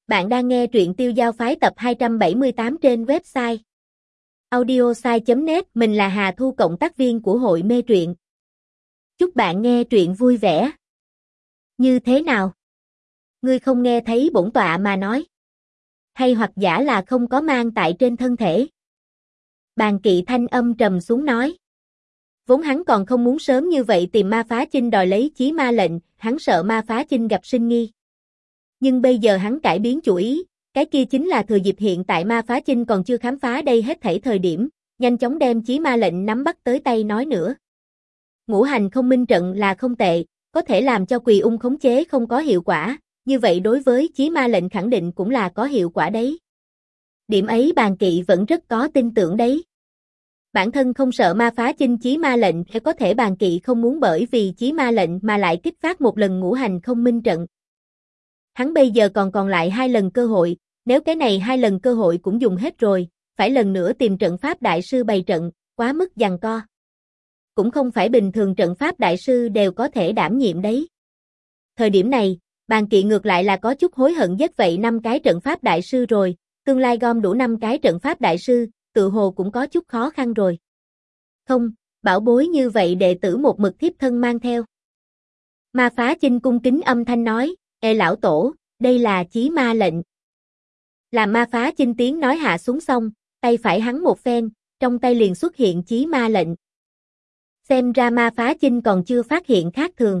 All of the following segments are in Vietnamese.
Bạn đang nghe truyện Tiêu Giao Phái tập 278 trên website audiosai.net. Mình là Hà Thu, cộng tác viên của hội mê truyện. Chúc bạn nghe truyện vui vẻ. Như thế nào? Ngươi không nghe thấy bổn tọa mà nói? Hay hoặc giả là không có mang tại trên thân thể? Bàn Kỵ thanh âm trầm xuống nói. Vốn hắn còn không muốn sớm như vậy tìm Ma Phá Chinh đòi lấy chí ma lệnh, hắn sợ Ma Phá Chinh gặp sinh nghi. Nhưng bây giờ hắn cải biến chủ ý, cái kia chính là thừa dịp hiện tại Ma Phá Chinh còn chưa khám phá đây hết thảy thời điểm, nhanh chóng đem chí ma lệnh nắm bắt tới tay nói nữa. Ngũ hành không minh trận là không tệ, có thể làm cho Quỳ Ung khống chế không có hiệu quả, như vậy đối với chí ma lệnh khẳng định cũng là có hiệu quả đấy. Điểm ấy Bàn Kỵ vẫn rất có tin tưởng đấy. Bản thân không sợ Ma Phá Chinh chí ma lệnh, hay có thể Bàn Kỵ không muốn bởi vì chí ma lệnh mà lại kích phát một lần ngũ hành không minh trận. Hắn bây giờ còn lại 2 lần cơ hội, nếu cái này 2 lần cơ hội cũng dùng hết rồi, phải lần nữa tìm trận pháp đại sư bày trận, quá mức giằng co. Cũng không phải bình thường trận pháp đại sư đều có thể đảm nhiệm đấy. Thời điểm này, Bàn Kỵ ngược lại là có chút hối hận giết vậy 5 cái trận pháp đại sư rồi, tương lai gom đủ 5 cái trận pháp đại sư, tự hồ cũng có chút khó khăn rồi. Không, bảo bối như vậy đệ tử một mực thiếp thân mang theo. Ma Phá Chinh cung kính âm thanh nói, Ê lão tổ, đây là chí ma lệnh. Làm Ma Phá Chinh tiếng nói hạ xuống xong, tay phải hắn một phen, trong tay liền xuất hiện chí ma lệnh. Xem ra Ma Phá Chinh còn chưa phát hiện khác thường.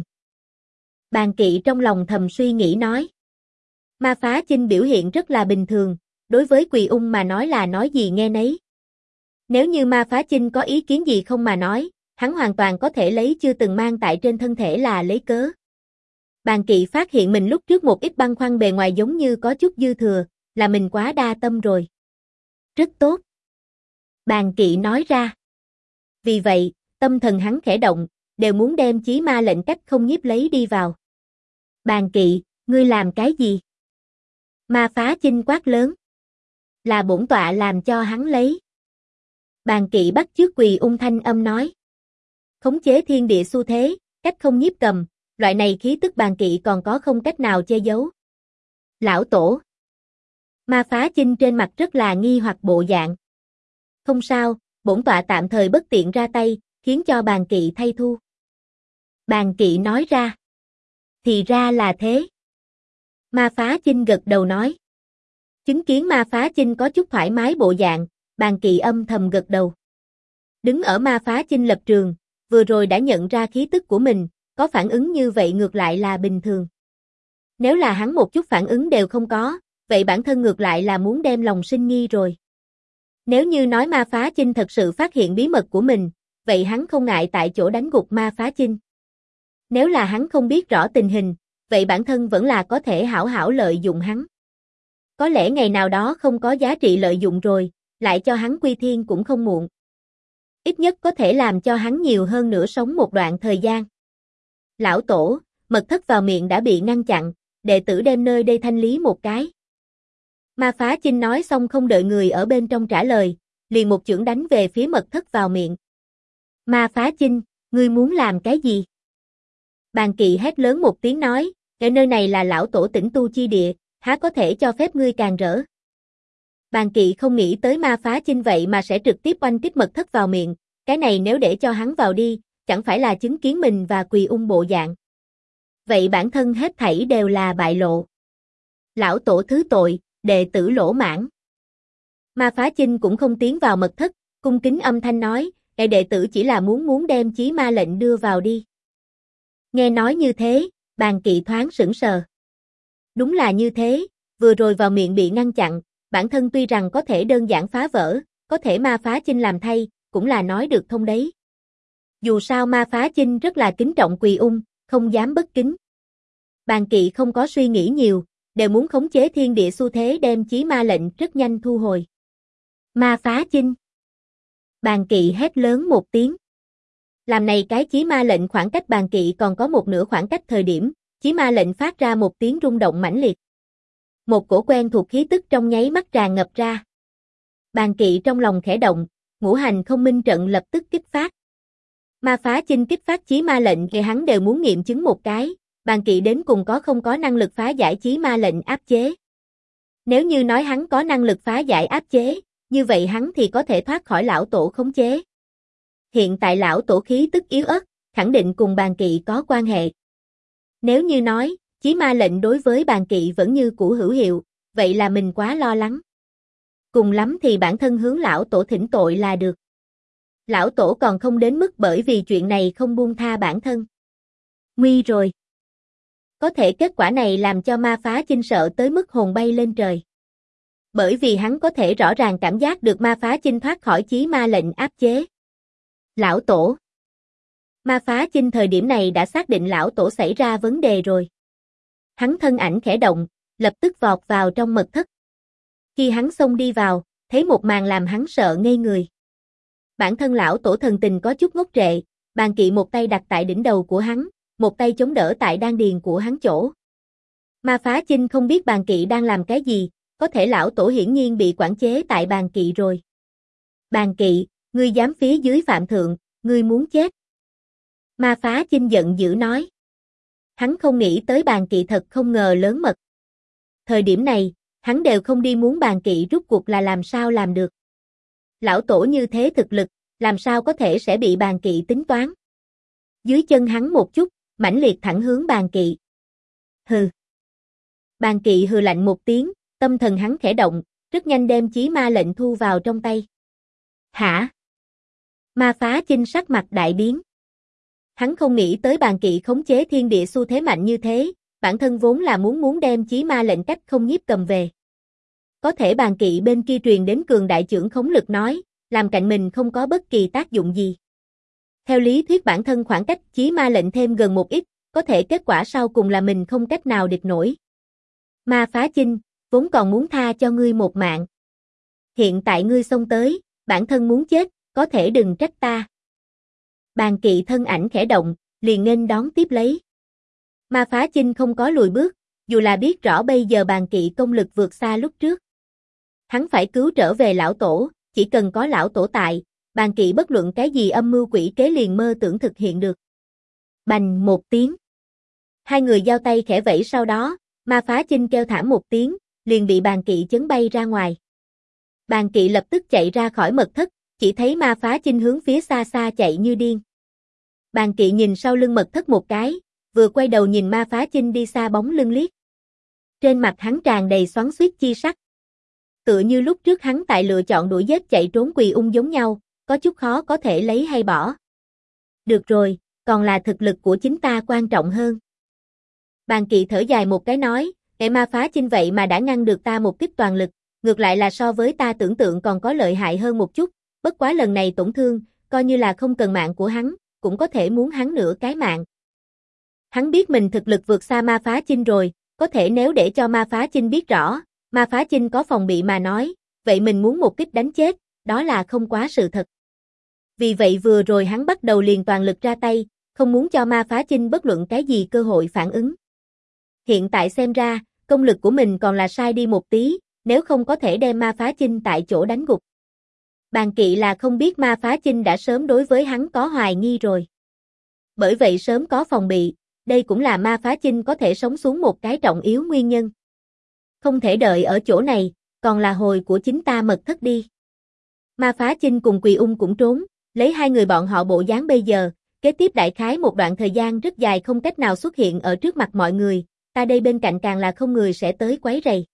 Bàn Kỵ trong lòng thầm suy nghĩ nói. Ma Phá Chinh biểu hiện rất là bình thường, đối với Quỳ Ung mà nói là nói gì nghe nấy. Nếu như Ma Phá Chinh có ý kiến gì không mà nói, hắn hoàn toàn có thể lấy chưa từng mang tại trên thân thể là lấy cớ. Bàn Kỵ phát hiện mình lúc trước một ít băn khoăn bề ngoài giống như có chút dư thừa, là mình quá đa tâm rồi. Rất tốt. Bàn Kỵ nói ra. Vì vậy, tâm thần hắn khẽ động, đều muốn đem chí ma lệnh cách không nhiếp lấy đi vào. Bàn Kỵ, ngươi làm cái gì? Ma Phá Chinh quát lớn. Là bổn tọa làm cho hắn lấy. Bàn Kỵ bắt chước Quỳ Ung thanh âm nói. Khống chế thiên địa xu thế, cách không nhiếp cầm. Loại này khí tức Bàn Kỵ còn có không cách nào che giấu. Lão tổ. Ma Phá Chinh trên mặt rất là nghi hoặc bộ dạng. Không sao, bổn tọa tạm thời bất tiện ra tay, khiến cho Bàn Kỵ thay thu. Bàn Kỵ nói ra. Thì ra là thế. Ma Phá Chinh gật đầu nói. Chứng kiến Ma Phá Chinh có chút thoải mái bộ dạng, Bàn Kỵ âm thầm gật đầu. Đứng ở Ma Phá Chinh lập trường, vừa rồi đã nhận ra khí tức của mình. Có phản ứng như vậy ngược lại là bình thường. Nếu là hắn một chút phản ứng đều không có, vậy bản thân ngược lại là muốn đem lòng sinh nghi rồi. Nếu như nói Ma Phá Chinh thật sự phát hiện bí mật của mình, vậy hắn không ngại tại chỗ đánh gục Ma Phá Chinh. Nếu là hắn không biết rõ tình hình, vậy bản thân vẫn là có thể hảo hảo lợi dụng hắn. Có lẽ ngày nào đó không có giá trị lợi dụng rồi, lại cho hắn quy thiên cũng không muộn. Ít nhất có thể làm cho hắn nhiều hơn nữa sống một đoạn thời gian. Lão tổ, mật thất vào miệng đã bị ngăn chặn, đệ tử đem nơi đây thanh lý một cái. Ma Phá Chinh nói xong không đợi người ở bên trong trả lời, liền một chưởng đánh về phía mật thất vào miệng. Ma Phá Chinh, ngươi muốn làm cái gì? Bàn Kỵ hét lớn một tiếng nói, ở nơi này là lão tổ tĩnh tu chi địa, há có thể cho phép ngươi càn rỡ. Bàn Kỵ không nghĩ tới Ma Phá Chinh vậy mà sẽ trực tiếp oanh kích mật thất vào miệng, cái này nếu để cho hắn vào đi, chẳng phải là chứng kiến mình và Quỳ Ung bộ dạng. Vậy bản thân hết thảy đều là bại lộ. Lão tổ thứ tội, đệ tử lỗ mãn. Ma Phá Chinh cũng không tiến vào mật thất, cung kính âm thanh nói, đệ tử chỉ là muốn đem chí ma lệnh đưa vào đi. Nghe nói như thế, Bàn Kỵ thoáng sững sờ. Đúng là như thế, vừa rồi vào miệng bị ngăn chặn, bản thân tuy rằng có thể đơn giản phá vỡ, có thể Ma Phá Chinh làm thay, cũng là nói được thông đấy. Dù sao Ma Phá Chinh rất là kính trọng Quỳ Ung, không dám bất kính. Bàn Kỵ không có suy nghĩ nhiều, đều muốn khống chế thiên địa xu thế đem chí ma lệnh rất nhanh thu hồi. Ma Phá Chinh. Bàn Kỵ hét lớn một tiếng. Làm này cái chí ma lệnh khoảng cách Bàn Kỵ còn có một nửa khoảng cách thời điểm, chí ma lệnh phát ra một tiếng rung động mãnh liệt. Một cổ quen thuộc khí tức trong nháy mắt tràn ngập ra. Bàn Kỵ trong lòng khẽ động, ngũ hành không minh trận lập tức kích phát. Ma Phá Chinh kích phát chí ma lệnh thì hắn đều muốn nghiệm chứng một cái, Bàn Kỵ đến cùng có không có năng lực phá giải chí ma lệnh áp chế. Nếu như nói hắn có năng lực phá giải áp chế, như vậy hắn thì có thể thoát khỏi lão tổ khống chế. Hiện tại lão tổ khí tức yếu ớt, khẳng định cùng bàn kỵ có quan hệ. Nếu như nói, chí ma lệnh đối với bàn kỵ vẫn như cũ hữu hiệu, vậy là mình quá lo lắng. Cùng lắm thì bản thân hướng lão tổ thỉnh tội là được. Lão tổ còn không đến mức bởi vì chuyện này không buông tha bản thân. Nguy rồi. Có thể kết quả này làm cho Ma Phá Chinh sợ tới mức hồn bay lên trời. Bởi vì hắn có thể rõ ràng cảm giác được Ma Phá Chinh thoát khỏi chí ma lệnh áp chế. Lão tổ. Ma Phá Chinh thời điểm này đã xác định lão tổ xảy ra vấn đề rồi. Hắn thân ảnh khẽ động, lập tức vọt vào trong mật thất. Khi hắn xông đi vào, thấy một màn làm hắn sợ ngây người. Bản thân lão tổ thần tình có chút ngốc trệ, bàn kỵ một tay đặt tại đỉnh đầu của hắn, một tay chống đỡ tại đan điền của hắn chỗ. Ma Phá Chinh không biết bàn kỵ đang làm cái gì, có thể lão tổ hiển nhiên bị quản chế tại bàn kỵ rồi. Bàn kỵ, ngươi dám phía dưới phạm thượng, ngươi muốn chết. Ma Phá Chinh giận dữ nói. Hắn không nghĩ tới bàn kỵ thật không ngờ lớn mật. Thời điểm này, hắn đều không đi muốn bàn kỵ rút cuộc là làm sao làm được. Lão tổ như thế thực lực, làm sao có thể sẽ bị bàn kỵ tính toán. Dưới chân hắn một chút, mãnh liệt thẳng hướng bàn kỵ. Hừ. Bàn kỵ hừ lạnh một tiếng, tâm thần hắn khẽ động, rất nhanh đem chí ma lệnh thu vào trong tay. Hả? Ma Phá Chinh sắc mặt đại biến. Hắn không nghĩ tới bàn kỵ khống chế thiên địa xu thế mạnh như thế, bản thân vốn là muốn đem chí ma lệnh cách không nhiếp cầm về. Có thể bàn kỵ bên kia truyền đến cường đại chưởng khống lực nói, làm cạnh mình không có bất kỳ tác dụng gì. Theo lý thuyết bản thân khoảng cách chí ma lệnh thêm gần một ít, có thể kết quả sau cùng là mình không cách nào địch nổi. Ma Phá Chinh, vốn còn muốn tha cho ngươi một mạng. Hiện tại ngươi xông tới, bản thân muốn chết, có thể đừng trách ta. Bàn kỵ thân ảnh khẽ động, liền nghênh đón tiếp lấy. Ma Phá Chinh không có lùi bước, dù là biết rõ bây giờ bàn kỵ công lực vượt xa lúc trước. Hắn phải cứu trở về lão tổ, chỉ cần có lão tổ tại, bàn kỵ bất luận cái gì âm mưu quỷ kế liền mơ tưởng thực hiện được. Bành một tiếng. Hai người giao tay khẽ vẫy sau đó, Ma Phá Chinh kêu thảm một tiếng, liền bị bàn kỵ chấn bay ra ngoài. Bàn kỵ lập tức chạy ra khỏi mật thất, chỉ thấy Ma Phá Chinh hướng phía xa xa chạy như điên. Bàn kỵ nhìn sau lưng mật thất một cái, vừa quay đầu nhìn Ma Phá Chinh đi xa bóng lưng liếc. Trên mặt hắn tràn đầy xoắn xuýt chi sắc. Tựa như lúc trước hắn tại lựa chọn đuổi giết chạy trốn Quỳ Ung giống nhau, có chút khó có thể lấy hay bỏ. Được rồi, còn là thực lực của chính ta quan trọng hơn. Bàn kỵ thở dài một cái nói, kẻ Ma Phá Chinh vậy mà đã ngăn được ta một kích toàn lực, ngược lại là so với ta tưởng tượng còn có lợi hại hơn một chút, bất quá lần này tổn thương, coi như là không cần mạng của hắn, cũng có thể muốn hắn nửa cái mạng. Hắn biết mình thực lực vượt xa Ma Phá Chinh rồi, có thể nếu để cho Ma Phá Chinh biết rõ, Ma Phá Chinh có phòng bị mà nói, vậy mình muốn một kích đánh chết, đó là không quá sự thật. Vì vậy vừa rồi hắn bắt đầu liền toàn lực ra tay, không muốn cho Ma Phá Chinh bất luận cái gì cơ hội phản ứng. Hiện tại xem ra, công lực của mình còn là sai đi một tí, nếu không có thể đem Ma Phá Chinh tại chỗ đánh gục. Bàn kỵ là không biết Ma Phá Chinh đã sớm đối với hắn có hoài nghi rồi. Bởi vậy sớm có phòng bị, đây cũng là Ma Phá Chinh có thể sống xuống một cái trọng yếu nguyên nhân. Không thể đợi ở chỗ này, còn là hồi của chính ta mật thất đi. Ma Phá Chinh cùng Quỳ Ung cũng trốn, lấy hai người bọn họ bộ dáng bây giờ, kế tiếp đại khái một đoạn thời gian rất dài không cách nào xuất hiện ở trước mặt mọi người, ta đây bên cạnh càng là không người sẽ tới quấy rầy.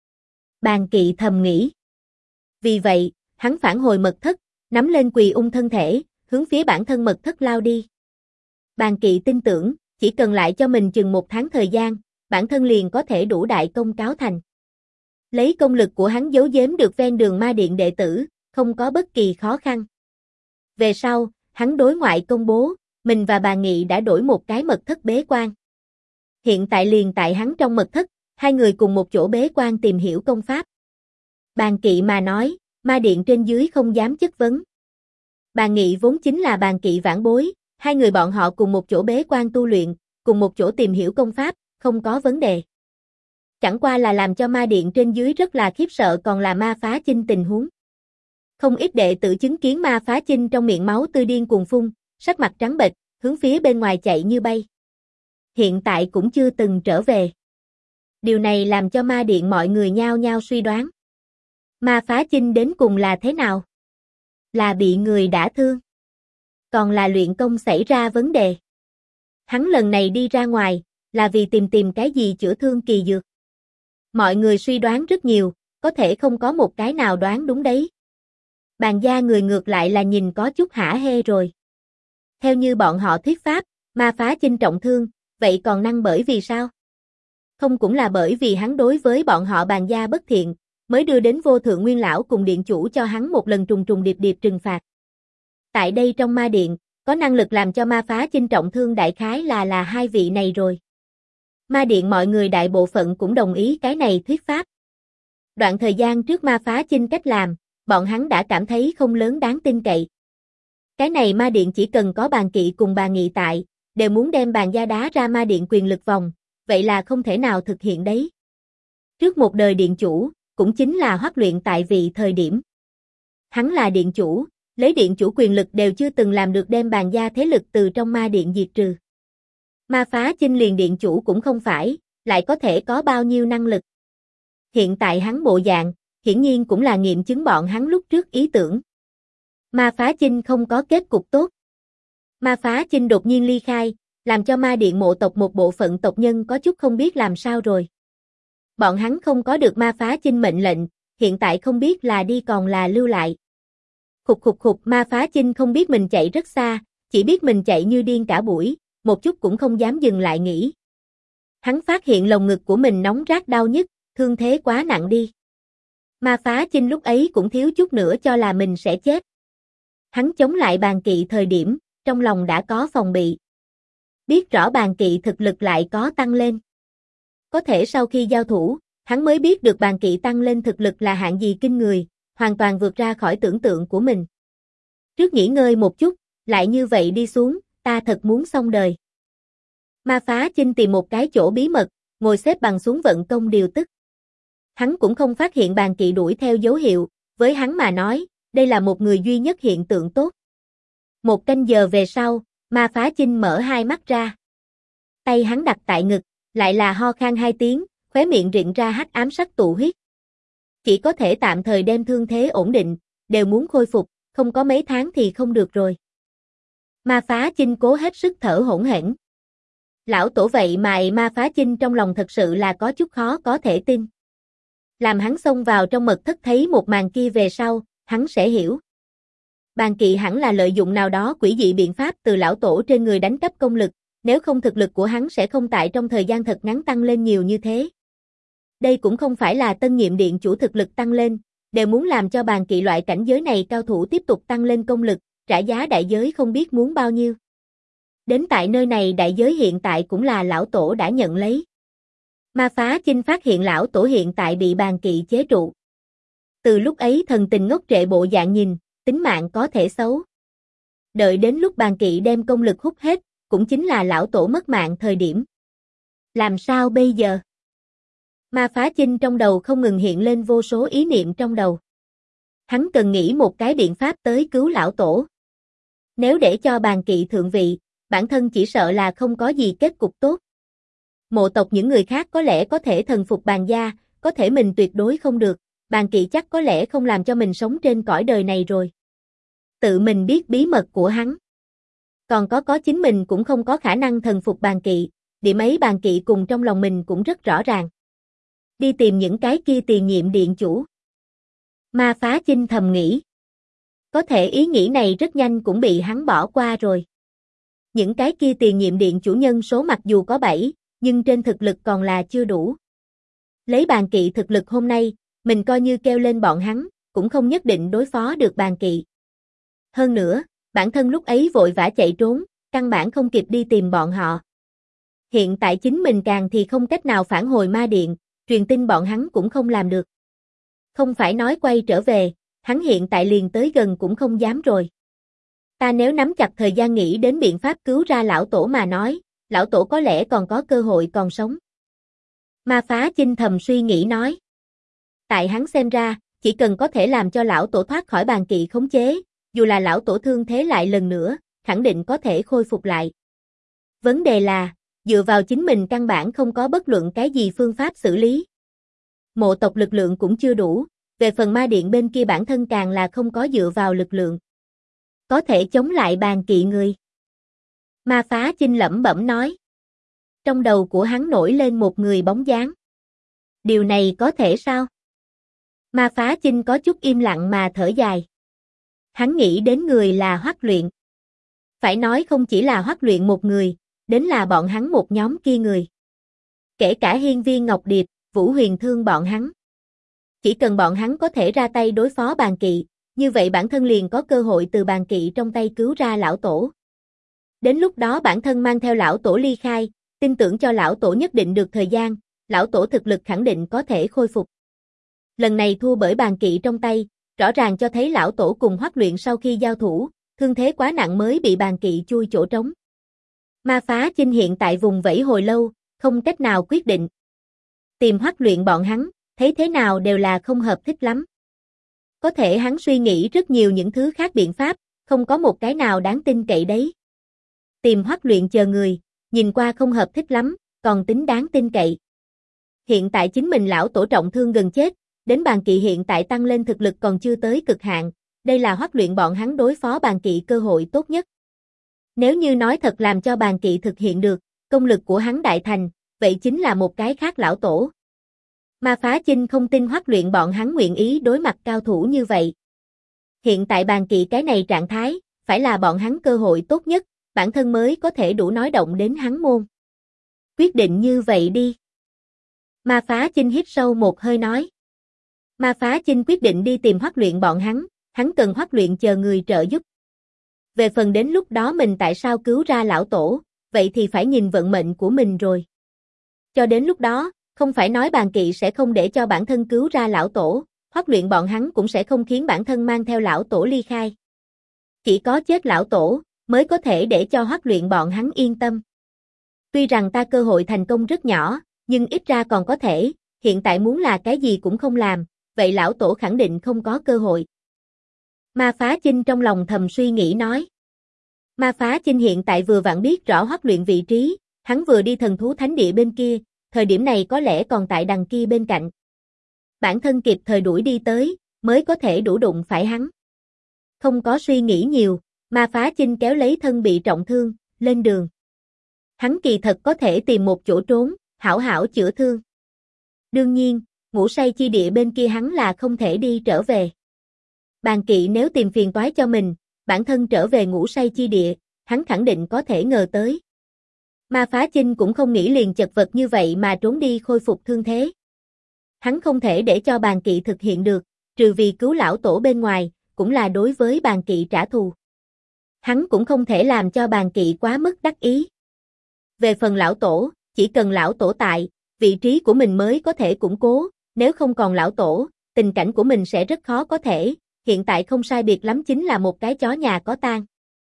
Bàn kỵ thầm nghĩ. Vì vậy, hắn phản hồi mật thất, nắm lên Quỳ Ung thân thể, hướng phía bản thân mật thất lao đi. Bàn kỵ tin tưởng, chỉ cần lại cho mình chừng một tháng thời gian, bản thân liền có thể đủ đại công cáo thành. Lấy công lực của hắn giấu giếm được ven đường ma điện đệ tử, không có bất kỳ khó khăn. Về sau, hắn đối ngoại công bố, mình và bà Nghị đã đổi một cái mật thất bế quan. Hiện tại liền tại hắn trong mật thất, hai người cùng một chỗ bế quan tìm hiểu công pháp. Bàn kỵ mà nói, ma điện trên dưới không dám chất vấn. Bà Nghị vốn chính là bàn kỵ vãn bối, hai người bọn họ cùng một chỗ bế quan tu luyện, cùng một chỗ tìm hiểu công pháp, không có vấn đề. Chẳng qua là làm cho ma điện trên dưới rất là khiếp sợ còn là Ma Phá Chinh tình huống. Không ít đệ tử chứng kiến Ma Phá Chinh trong miệng máu tươi điên cuồng phun, sắc mặt trắng bệch, hướng phía bên ngoài chạy như bay. Hiện tại cũng chưa từng trở về. Điều này làm cho ma điện mọi người nhao nhao suy đoán. Ma Phá Chinh đến cùng là thế nào? Là bị người đả thương? Còn là luyện công xảy ra vấn đề? Hắn lần này đi ra ngoài, là vì tìm cái gì chữa thương kỳ dược? Mọi người suy đoán rất nhiều, có thể không có một cái nào đoán đúng đấy. Bàn gia người ngược lại là nhìn có chút hả hê rồi. Theo như bọn họ thuyết pháp, Ma Phá Chinh trọng thương, vậy còn năng bởi vì sao? Không cũng là bởi vì hắn đối với bọn họ Bàn gia bất thiện, mới đưa đến Vô Thượng Nguyên Lão cùng điện chủ cho hắn một lần trùng trùng điệp điệp trừng phạt. Tại đây trong ma điện, có năng lực làm cho Ma Phá Chinh trọng thương đại khái là hai vị này rồi. Ma điện mọi người đại bộ phận cũng đồng ý cái này thuyết pháp. Đoạn thời gian trước Ma Phá Chinh cách làm, bọn hắn đã cảm thấy không lớn đáng tin cậy. Cái này ma điện chỉ cần có Bàn Kỵ cùng Bà Nghị tại, đều muốn đem Bàn gia đá ra ma điện quyền lực vòng, vậy là không thể nào thực hiện đấy. Trước một đời điện chủ, cũng chính là Hoắc Luyện tại vị thời điểm. Hắn là điện chủ, lấy điện chủ quyền lực đều chưa từng làm được đem Bàn gia thế lực từ trong ma điện diệt trừ. Ma Phá Chinh liền điện chủ cũng không phải, lại có thể có bao nhiêu năng lực. Hiện tại hắn bộ dạng, hiển nhiên cũng là nghiệm chứng bọn hắn lúc trước ý tưởng. Ma Phá Chinh không có kết cục tốt. Ma Phá Chinh đột nhiên ly khai, làm cho ma điện mộ tộc một bộ phận tộc nhân có chút không biết làm sao rồi. Bọn hắn không có được Ma Phá Chinh mệnh lệnh, hiện tại không biết là đi còn là lưu lại. Khục, Ma Phá Chinh không biết mình chạy rất xa, chỉ biết mình chạy như điên cả buổi, một chút cũng không dám dừng lại nghỉ. Hắn phát hiện lồng ngực của mình nóng rát đau nhức, thương thế quá nặng đi. Ma Phá Chinh lúc ấy cũng thiếu chút nữa cho là mình sẽ chết. Hắn chống lại Bàn Kỵ thời điểm, trong lòng đã có phòng bị. Biết rõ Bàn Kỵ thực lực lại có tăng lên. Có thể sau khi giao thủ, hắn mới biết được Bàn Kỵ tăng lên thực lực là hạng gì kinh người, hoàn toàn vượt ra khỏi tưởng tượng của mình. Trước nghỉ ngơi một chút, lại như vậy đi xuống, ta thật muốn xong đời. Ma Phá Chinh tìm một cái chỗ bí mật, ngồi xếp bằng xuống vận công điều tức. Hắn cũng không phát hiện Bàn Kỵ đuổi theo dấu hiệu, với hắn mà nói, đây là một người duy nhất hiện tượng tốt. Một canh giờ về sau, Ma Phá Chinh mở hai mắt ra. Tay hắn đặt tại ngực, lại là ho khan hai tiếng, khóe miệng rịn ra hắc ám sắc tụ huyết. Chỉ có thể tạm thời đem thương thế ổn định, đều muốn khôi phục, không có mấy tháng thì không được rồi. Ma Phá Chinh cố hết sức thở hổn hển. Lão tổ vậy mà Ma Phá Chinh trong lòng thật sự là có chút khó có thể tin. Làm hắn xông vào trong mật thất thấy một màn kia về sau, hắn sẽ hiểu. Bàn Kỵ hẳn là lợi dụng nào đó quỷ dị biện pháp từ lão tổ trên người đánh cắp công lực, nếu không thực lực của hắn sẽ không tại trong thời gian thật ngắn tăng lên nhiều như thế. Đây cũng không phải là tân nhiệm điện chủ thực lực tăng lên, đều muốn làm cho Bàn Kỵ loại cảnh giới này cao thủ tiếp tục tăng lên công lực, trả giá đại giới không biết muốn bao nhiêu. Đến tại nơi này đại giới hiện tại cũng là lão tổ đã nhận lấy. Ma Phá Chinh phát hiện lão tổ hiện tại bị Bàn Kỵ chế trụ. Từ lúc ấy thần tình ngốc trệ bộ dạng nhìn, tính mạng có thể xấu. Đợi đến lúc Bàn Kỵ đem công lực hút hết, cũng chính là lão tổ mất mạng thời điểm. Làm sao bây giờ? Ma Phá Chinh trong đầu không ngừng hiện lên vô số ý niệm trong đầu. Hắn cần nghĩ một cái biện pháp tới cứu lão tổ. Nếu để cho Bàn Kỵ thượng vị, bản thân chỉ sợ là không có gì kết cục tốt. Mộ tộc những người khác có lẽ có thể thần phục Bàn gia, có thể mình tuyệt đối không được, Bàn Kỵ chắc có lẽ không làm cho mình sống trên cõi đời này rồi. Tự mình biết bí mật của hắn. Còn có chính mình cũng không có khả năng thần phục Bàn Kỵ, điểm ấy Bàn Kỵ cùng trong lòng mình cũng rất rõ ràng. Đi tìm những cái kia tiền nhiệm điện chủ. Ma Phá Chinh thầm nghĩ. Có thể ý nghĩ này rất nhanh cũng bị hắn bỏ qua rồi. Những cái kia tiền nhiệm điện chủ nhân số mặc dù có 7, nhưng trên thực lực còn là chưa đủ. Lấy Bàn Kỵ thực lực hôm nay, mình coi như kêu lên bọn hắn, cũng không nhất định đối phó được Bàn Kỵ. Hơn nữa, bản thân lúc ấy vội vã chạy trốn, căn bản không kịp đi tìm bọn họ. Hiện tại chính mình càng thì không cách nào phản hồi ma điện, truyền tin bọn hắn cũng không làm được. Không phải nói quay trở về, hắn hiện tại liền tới gần cũng không dám rồi. Ta nếu nắm chặt thời gian nghĩ đến biện pháp cứu ra lão tổ mà nói, lão tổ có lẽ còn có cơ hội còn sống. Ma Phá Chinh thầm suy nghĩ nói. Tại hắn xem ra, chỉ cần có thể làm cho lão tổ thoát khỏi Bàn Kỵ khống chế, dù là lão tổ thương thế lại lần nữa, khẳng định có thể khôi phục lại. Vấn đề là, dựa vào chính mình căn bản không có bất luận cái gì phương pháp xử lý. Mộ tộc lực lượng cũng chưa đủ, về phần ma điện bên kia bản thân càng là không có dựa vào lực lượng. Có thể chống lại bàn kỵ người. Ma Phá Chinh lẩm bẩm nói. Trong đầu của hắn nổi lên một người bóng dáng. Điều này có thể sao? Ma Phá Chinh có chút im lặng mà thở dài. Hắn nghĩ đến người là Hoắc Luyện. Phải nói không chỉ là Hoắc Luyện một người, đến là bọn hắn một nhóm kia người. Kể cả Hiên Viên Ngọc Điệp, Vũ Huyền Thương bọn hắn. Chỉ cần bọn hắn có thể ra tay đối phó bàn kỵ, như vậy bản thân liền có cơ hội từ bàn kỵ trong tay cứu ra lão tổ. Đến lúc đó bản thân mang theo lão tổ ly khai, tin tưởng cho lão tổ nhất định được thời gian, lão tổ thực lực khẳng định có thể khôi phục. Lần này thua bởi bàn kỵ trong tay, rõ ràng cho thấy lão tổ cùng Hoắc Luyện sau khi giao thủ, thương thế quá nặng mới bị bàn kỵ chui chỗ trống. Ma Phá Chinh hiện tại vùng vẫy hồi lâu, không cách nào quyết định. Tìm Hoắc Luyện bọn hắn, thấy thế nào đều là không hợp thích lắm. Có thể hắn suy nghĩ rất nhiều những thứ khác biện pháp, không có một cái nào đáng tin cậy đấy. Tìm Hoắc Luyện chờ người, nhìn qua không hợp thích lắm, còn tính đáng tin cậy. Hiện tại chính mình lão tổ trọng thương gần chết, đến bàn kỵ hiện tại tăng lên thực lực còn chưa tới cực hạn, đây là Hoắc Luyện bọn hắn đối phó bàn kỵ cơ hội tốt nhất. Nếu như nói thật làm cho bàn kỵ thực hiện được, công lực của hắn đại thành, vậy chính là một cái khác lão tổ. Ma Phá Chinh không tin Hoắc Luyện bọn hắn nguyện ý đối mặt cao thủ như vậy. Hiện tại bàn kỵ cái này trạng thái, phải là bọn hắn cơ hội tốt nhất, bản thân mới có thể đủ nói động đến hắn môn. Quyết định như vậy đi. Ma Phá Chinh hít sâu một hơi nói. Ma Phá Chinh quyết định đi tìm Hoắc Luyện bọn hắn cần Hoắc Luyện chờ người trợ giúp. Về phần đến lúc đó mình tại sao cứu ra lão tổ, vậy thì phải nhìn vận mệnh của mình rồi. Cho đến lúc đó, không phải nói bàn kỵ sẽ không để cho bản thân cứu ra lão tổ, Hoắc Luyện bọn hắn cũng sẽ không khiến bản thân mang theo lão tổ ly khai. Chỉ có chết lão tổ, mới có thể để cho Hoắc Luyện bọn hắn yên tâm. Tuy rằng ta cơ hội thành công rất nhỏ, nhưng ít ra còn có thể, hiện tại muốn là cái gì cũng không làm, vậy lão tổ khẳng định không có cơ hội. Ma Phá Chinh trong lòng thầm suy nghĩ nói. Ma Phá Chinh hiện tại vừa vặn biết rõ Hoắc Luyện vị trí, hắn vừa đi thần thú thánh địa bên kia, thời điểm này có lẽ còn tại đằng kia bên cạnh. Bản thân kịp thời đuổi đi tới, mới có thể đủ đụng phải hắn. Không có suy nghĩ nhiều, Ma Phá Chinh kéo lấy thân bị trọng thương, lên đường. Hắn kỳ thật có thể tìm một chỗ trốn, hảo hảo chữa thương. Đương nhiên, ngủ say chi địa bên kia hắn là không thể đi trở về. Bàn kỵ nếu tìm phiền toái cho mình, bản thân trở về ngủ say chi địa, hắn khẳng định có thể ngờ tới. Ma Phá Chinh cũng không nghĩ liền chật vật như vậy mà trốn đi khôi phục thương thế. Hắn không thể để cho bàn kỵ thực hiện được, trừ vì cứu lão tổ bên ngoài, cũng là đối với bàn kỵ trả thù. Hắn cũng không thể làm cho bàn kỵ quá mức đắc ý. Về phần lão tổ, chỉ cần lão tổ tại, vị trí của mình mới có thể củng cố, nếu không còn lão tổ, tình cảnh của mình sẽ rất khó có thể, hiện tại không sai biệt lắm chính là một cái chó nhà có tang.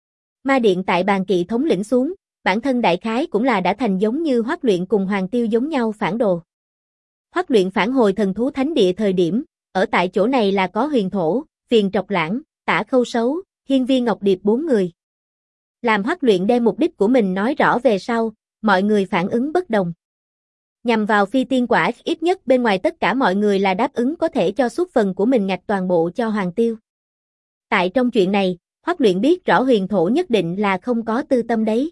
Ma điện tại bàn kỵ thống lĩnh xuống, bản thân đại khái cũng là đã thành giống như Hoắc Luyện cùng Hoàng Tiêu giống nhau phản đồ. Hoắc Luyện phản hồi thần thú thánh địa thời điểm, ở tại chỗ này là có Huyền Thổ, Phiền Trọc Lãng, Tả Khâu Sấu, Hiên Viên Ngọc Điệp 4 người. Làm Hoắc Luyện đem mục đích của mình nói rõ về sau, mọi người phản ứng bất đồng. Nhằm vào phi tiên quả ít nhất bên ngoài tất cả mọi người là đáp ứng có thể cho suốt phần của mình ngạch toàn bộ cho Hoàng Tiêu. Tại trong chuyện này, Hoắc Luyện biết rõ Huyền Thổ nhất định là không có tư tâm đấy.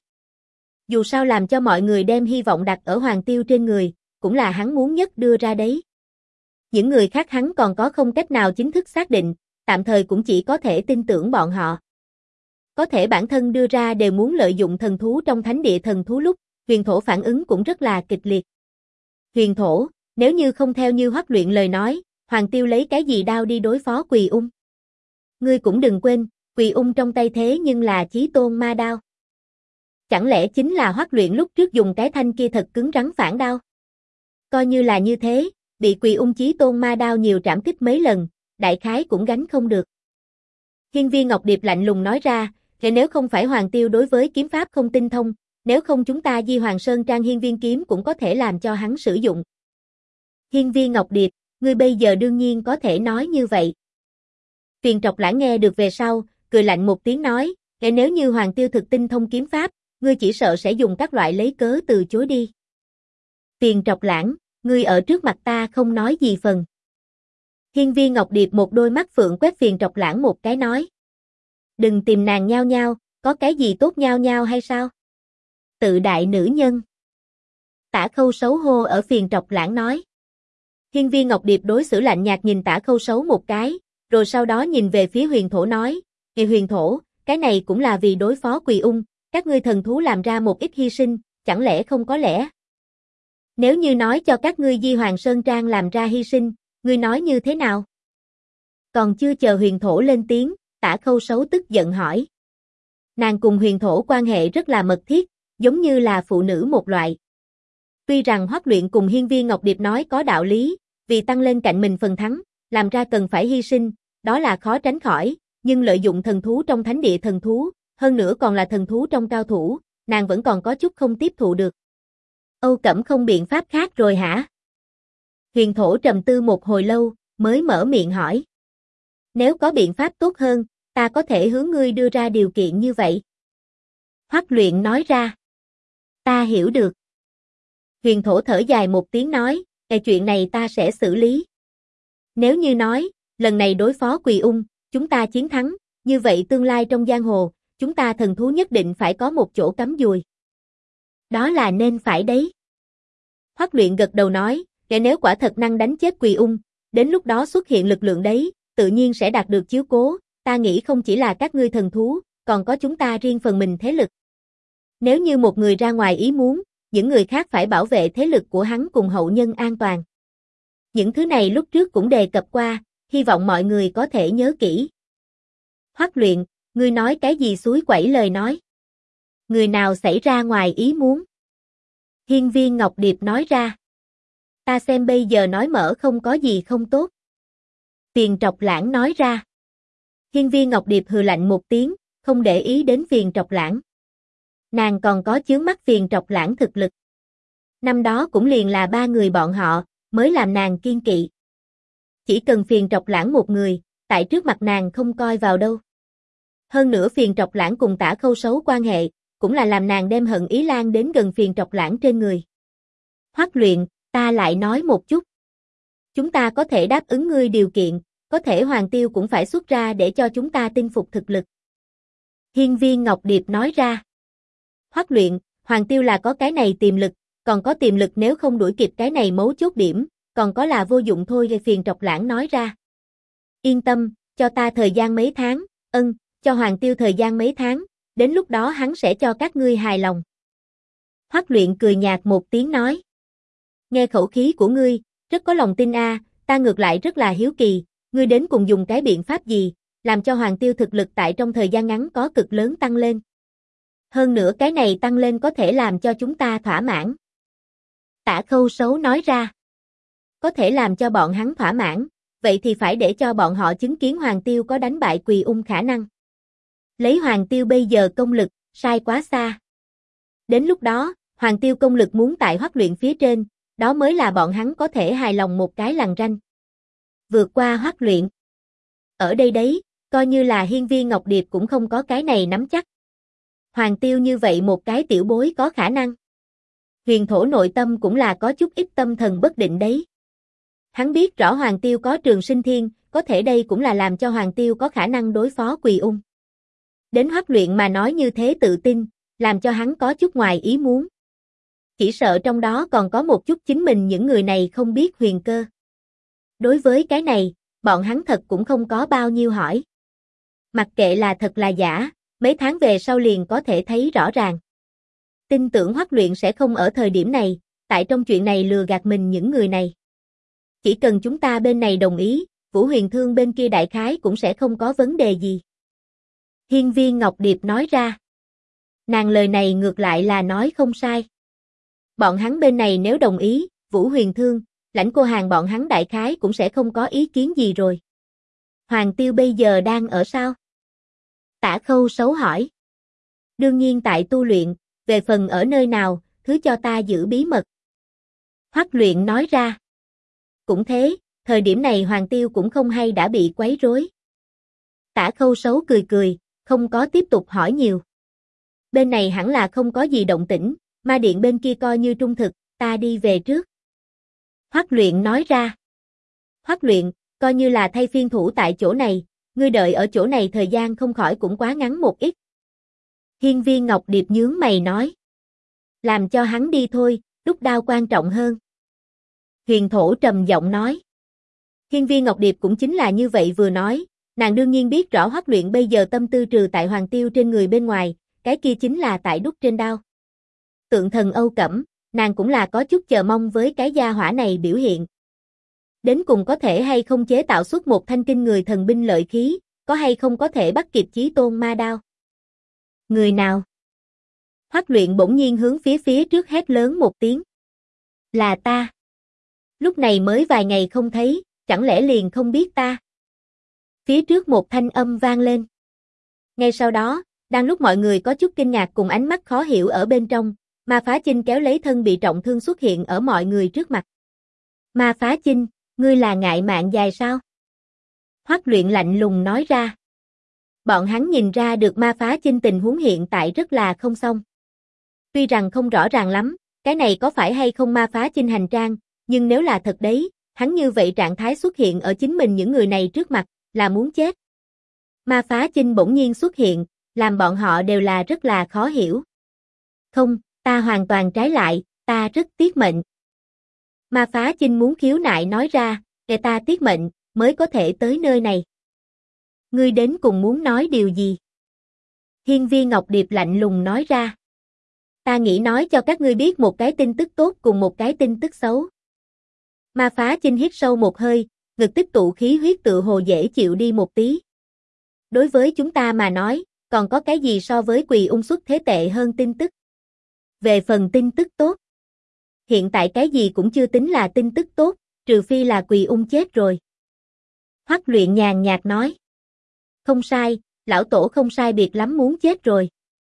Dù sao làm cho mọi người đem hy vọng đặt ở Hoàng Tiêu trên người, cũng là hắn muốn nhất đưa ra đấy. Những người khác hắn còn có không cách nào chính thức xác định, tạm thời cũng chỉ có thể tin tưởng bọn họ. Có thể bản thân đưa ra đều muốn lợi dụng thần thú trong thánh địa thần thú lúc, Huyền Thổ phản ứng cũng rất là kịch liệt. Huyền Thổ, nếu như không theo như Hoắc Luyện lời nói, Hoàng Tiêu lấy cái gì đao đi đối phó Quỳ Ung? Ngươi cũng đừng quên, Quỳ Ung trong tay thế nhưng là Chí Tôn ma đao. Chẳng lẽ chính là Hoắc Luyện lúc trước dùng cái thanh kia thật cứng rắn phản đao? Coi như là như thế, bị Quỳ Ung Chí Tôn ma đao nhiều trảm kích mấy lần, đại khái cũng gánh không được. Hiên Viên Ngọc Điệp lạnh lùng nói ra, nếu không phải Hoàng Tiêu đối với kiếm pháp không tinh thông, nếu không chúng ta Di Hoàng Sơn Trang Hiên Viên kiếm cũng có thể làm cho hắn sử dụng. Hiên Viên Ngọc Điệp, ngươi bây giờ đương nhiên có thể nói như vậy. Phiền Trọc Lãng nghe được về sau, cười lạnh một tiếng nói, nếu như Hoàng Tiêu thực tinh thông kiếm pháp, ngươi chỉ sợ sẽ dùng các loại lấy cớ từ chối đi. Phiền Trọc Lãng, ngươi ở trước mặt ta không nói gì phần. Hiên Viên Ngọc Điệp một đôi mắt phượng quét Phiền Trọc Lãng một cái nói. Đừng tìm nàng nhao nhao, có cái gì tốt nhao nhao hay sao? Tự đại nữ nhân. Tả Khâu xấu hô ở Phiền Trọc Lãng nói. Hiên Viên Ngọc Điệp đối xử lạnh nhạt nhìn Tả Khâu xấu một cái, rồi sau đó nhìn về phía Huyền Thổ nói, Huyền Thổ, cái này cũng là vì đối phó Quỳ Ung, các ngươi thần thú làm ra một ít hy sinh, chẳng lẽ không có lẽ? Nếu như nói cho các ngươi Di Hoàng Sơn Trang làm ra hy sinh, ngươi nói như thế nào? Còn chưa chờ Huyền Thổ lên tiếng, Tả Khâu xấu tức giận hỏi. Nàng cùng Huyền Thổ quan hệ rất là mật thiết, giống như là phụ nữ một loại. Tuy rằng Hoắc Luyện cùng Hiên Viên Ngọc Điệp nói có đạo lý, vì tăng lên cạnh mình phần thắng, làm ra cần phải hy sinh, đó là khó tránh khỏi, nhưng lợi dụng thần thú trong thánh địa thần thú, hơn nữa còn là thần thú trong cao thủ, nàng vẫn còn có chút không tiếp thụ được. Âu Cẩm không biện pháp khác rồi hả? Huyền Thổ trầm tư một hồi lâu, mới mở miệng hỏi. Nếu có biện pháp tốt hơn, ta có thể hướng ngươi đưa ra điều kiện như vậy. Hoắc Luyện nói ra. Ta hiểu được. Huyền Thổ thở dài một tiếng nói, chuyện này ta sẽ xử lý. Nếu như nói, lần này đối phó Quỳ Ung, chúng ta chiến thắng, như vậy tương lai trong giang hồ, chúng ta thần thú nhất định phải có một chỗ cắm dùi. Đó là nên phải đấy. Hoắc Luyện gật đầu nói, nếu quả thật năng đánh chết Quỳ Ung, đến lúc đó xuất hiện lực lượng đấy, tự nhiên sẽ đạt được chiếu cố, ta nghĩ không chỉ là các ngươi thần thú, còn có chúng ta riêng phần mình thế lực. Nếu như một người ra ngoài ý muốn, những người khác phải bảo vệ thế lực của hắn cùng hậu nhân an toàn. Những thứ này lúc trước cũng đề cập qua, hy vọng mọi người có thể nhớ kỹ. Hoắc Luyện, ngươi nói cái gì suối quẩy lời nói? Người nào xảy ra ngoài ý muốn? Hiên Viên Ngọc Điệp nói ra. Ta xem bây giờ nói mở không có gì không tốt. Phiền Trọc Lãng nói ra. Hiên Viên Ngọc Điệp hừ lạnh một tiếng, không để ý đến Phiền Trọc Lãng. Nàng còn có chướng mắt Phiền Trọc Lãng thực lực. Năm đó cũng liền là ba người bọn họ, mới làm nàng kiên kỵ. Chỉ cần Phiền Trọc Lãng một người, tại trước mặt nàng không coi vào đâu. Hơn nữa Phiền Trọc Lãng cùng Tả Khâu xấu quan hệ, cũng là làm nàng đem hận ý lan đến gần Phiền Trọc Lãng trên người. Hoắc Luyện, ta lại nói một chút. Chúng ta có thể đáp ứng ngươi điều kiện, có thể Hoàng Tiêu cũng phải xuất ra để cho chúng ta tin phục thực lực. Hiên Viên Ngọc Điệp nói ra. Hoắc Luyện, Hoàng Tiêu là có cái này tiềm lực, còn có tiềm lực nếu không đuổi kịp cái này mấu chốt điểm, còn có là vô dụng thôi. Phiền Trọc Lãng nói ra. Yên tâm, cho ta thời gian mấy tháng, cho Hoàng Tiêu thời gian mấy tháng, đến lúc đó hắn sẽ cho các ngươi hài lòng. Hoắc Luyện cười nhạt một tiếng nói. Nghe khẩu khí của ngươi, rất có lòng tin a, ta ngược lại rất là hiếu kỳ, ngươi đến cùng dùng cái biện pháp gì, làm cho Hoàng Tiêu thực lực tại trong thời gian ngắn có cực lớn tăng lên. Hơn nữa cái này tăng lên có thể làm cho chúng ta thỏa mãn. Tả Khâu xấu nói ra. Có thể làm cho bọn hắn thỏa mãn, vậy thì phải để cho bọn họ chứng kiến Hoàng Tiêu có đánh bại Quỳ Ung khả năng. Lấy Hoàng Tiêu bây giờ công lực, sai quá xa. Đến lúc đó, Hoàng Tiêu công lực muốn tại Hoắc Luyện phía trên, đó mới là bọn hắn có thể hài lòng một cái lằn ranh. Vượt qua Hoắc Luyện. Ở đây đấy, coi như là Hiên Viên Ngọc Điệp cũng không có cái này nắm chắc. Hoàng Tiêu như vậy một cái tiểu bối có khả năng. Huyền Thổ nội tâm cũng là có chút ít tâm thần bất định đấy. Hắn biết rõ Hoàng Tiêu có Trường Sinh Thiên, có thể đây cũng là làm cho Hoàng Tiêu có khả năng đối phó Quỳ Ung. Đến Hoắc Luyện mà nói như thế tự tin, làm cho hắn có chút ngoài ý muốn. Chỉ sợ trong đó còn có một chút chính mình những người này không biết huyền cơ. Đối với cái này, bọn hắn thật cũng không có bao nhiêu hỏi. Mặc kệ là thật là giả, mấy tháng về sau liền có thể thấy rõ ràng. Tin tưởng Hoắc Luyện sẽ không ở thời điểm này, tại trong chuyện này lừa gạt mình những người này. Chỉ cần chúng ta bên này đồng ý, Vũ Huyền Thương bên kia đại khái cũng sẽ không có vấn đề gì. Hiên Viên Ngọc Điệp nói ra. Nàng lời này ngược lại là nói không sai. Bọn hắn bên này nếu đồng ý, Vũ Huyền Thương, Lãnh Cô Hàn bọn hắn đại khái cũng sẽ không có ý kiến gì rồi. Hoàng Tiêu bây giờ đang ở sao? Tả Khâu xấu hỏi. Đương nhiên tại tu luyện, về phần ở nơi nào, thứ cho ta giữ bí mật. Hoắc Luyện nói ra. Cũng thế, thời điểm này Hoàng Tiêu cũng không hay đã bị quấy rối. Tả Khâu xấu cười cười, không có tiếp tục hỏi nhiều. Bên này hẳn là không có gì động tĩnh, ma điện bên kia coi như trung thực, ta đi về trước. Hoắc Luyện nói ra. Hoắc Luyện, coi như là thay phiên thủ tại chỗ này, ngươi đợi ở chỗ này thời gian không khỏi cũng quá ngắn một ít. Hiên Viên Ngọc Điệp nhướng mày nói. Làm cho hắn đi thôi, đúc đao quan trọng hơn. Huyền Thổ trầm giọng nói. Hiên Viên Ngọc Điệp cũng chính là như vậy vừa nói, nàng đương nhiên biết rõ Hoắc Luyện bây giờ tâm tư trừ tại Hoàng Tiêu trên người bên ngoài, cái kia chính là tại đúc trên đao. Tượng thần Âu Cẩm, nàng cũng là có chút chờ mong với cái gia hỏa này biểu hiện. Đến cùng có thể hay không chế tạo xuất một thanh kinh người thần binh lợi khí, có hay không có thể bắt kịp Chí Tôn ma đao. Người nào? Hoắc Luyện bỗng nhiên hướng phía trước hét lớn một tiếng. Là ta. Lúc này mới vài ngày không thấy, chẳng lẽ liền không biết ta? Phía trước một thanh âm vang lên. Ngay sau đó, đang lúc mọi người có chút kinh ngạc cùng ánh mắt khó hiểu ở bên trong, Ma Phá Chinh kéo lấy thân bị trọng thương xuất hiện ở mọi người trước mặt. Ma Phá Chinh, ngươi là ngại mạng dài sao? Hoắc Luyện lạnh lùng nói ra. Bọn hắn nhìn ra được Ma Phá Chinh tình huống hiện tại rất là không xong. Tuy rằng không rõ ràng lắm, cái này có phải hay không Ma Phá Chinh hành trang, nhưng nếu là thật đấy, hắn như vậy trạng thái xuất hiện ở chính mình những người này trước mặt, là muốn chết. Ma Phá Chinh bỗng nhiên xuất hiện, làm bọn họ đều là rất là khó hiểu. Không, ta hoàn toàn trái lại, ta rất tiếc mệnh. Ma Phá Chinh muốn khiếu nại nói ra, để ta tiếc mệnh, mới có thể tới nơi này. Ngươi đến cùng muốn nói điều gì? Hiên Viên Ngọc Điệp lạnh lùng nói ra. Ta nghĩ nói cho các ngươi biết một cái tin tức tốt cùng một cái tin tức xấu. Ma Phá Chinh hít sâu một hơi, ngực tích tụ khí huyết tự hồ dễ chịu đi một tí. Đối với chúng ta mà nói, còn có cái gì so với Quỳ Ung xuất thế tệ hơn tin tức? Về phần tin tức tốt, hiện tại cái gì cũng chưa tính là tin tức tốt, trừ phi là Quỳ Ung chết rồi. Hoắc Luyện nhàn nhạt nói. Không sai, lão tổ không sai biệt lắm muốn chết rồi.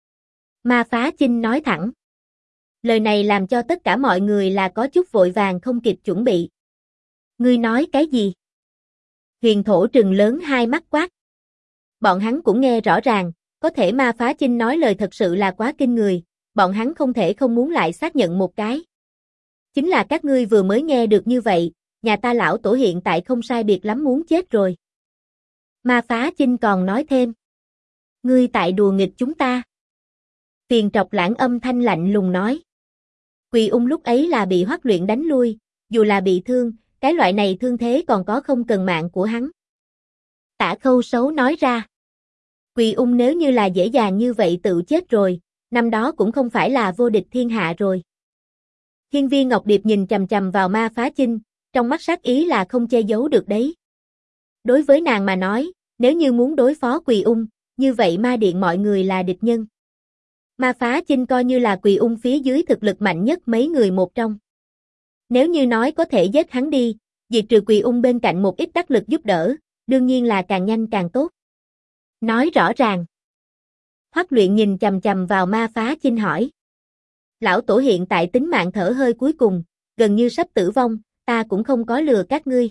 Ma Phá Chinh nói thẳng. Lời này làm cho tất cả mọi người là có chút vội vàng không kịp chuẩn bị. Ngươi nói cái gì? Huyền Thổ trừng lớn hai mắt quát. Bọn hắn cũng nghe rõ ràng, có thể Ma Phá Chinh nói lời thật sự là quá kinh người, bọn hắn không thể không muốn lại xác nhận một cái. Chính là các ngươi vừa mới nghe được như vậy, nhà ta lão tổ hiện tại không sai biệt lắm muốn chết rồi. Ma Phá Chinh còn nói thêm. Ngươi tại đùa nghịch chúng ta. Tiền Trọc Lãng âm thanh lạnh lùng nói. Quỳ Ung lúc ấy là bị Hoắc Luyện đánh lui, dù là bị thương, cái loại này thương thế còn có không cần mạng của hắn. Tả Khâu Sấu nói ra. Quỳ Ung nếu như là dễ dàng như vậy tự chết rồi, năm đó cũng không phải là vô địch thiên hạ rồi. Hiên Viên Ngọc Điệp nhìn chằm chằm vào Ma Phá Chinh, trong mắt sát ý là không che giấu được đấy. Đối với nàng mà nói, nếu như muốn đối phó Quỳ Ung, như vậy ma điện mọi người là địch nhân. Ma Phá Chinh coi như là Quỳ Ung phía dưới thực lực mạnh nhất mấy người một trong. Nếu như nói có thể giết hắn đi, diệt trừ Quỳ Ung bên cạnh một ít đắc lực giúp đỡ, đương nhiên là càng nhanh càng tốt. Nói rõ ràng. Hoắc Luyện nhìn chằm chằm vào Ma Phá Chinh hỏi. Lão tổ hiện tại tính mạng thở hơi cuối cùng, gần như sắp tử vong, ta cũng không có lừa các ngươi.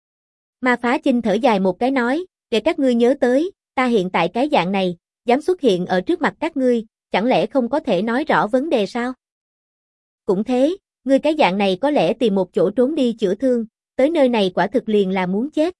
Ma Phá Chinh thở dài một cái nói, để các ngươi nhớ tới, ta hiện tại cái dạng này, dám xuất hiện ở trước mặt các ngươi, chẳng lẽ không có thể nói rõ vấn đề sao? Cũng thế, ngươi cái dạng này có lẽ tìm một chỗ trốn đi chữa thương, tới nơi này quả thực liền là muốn chết.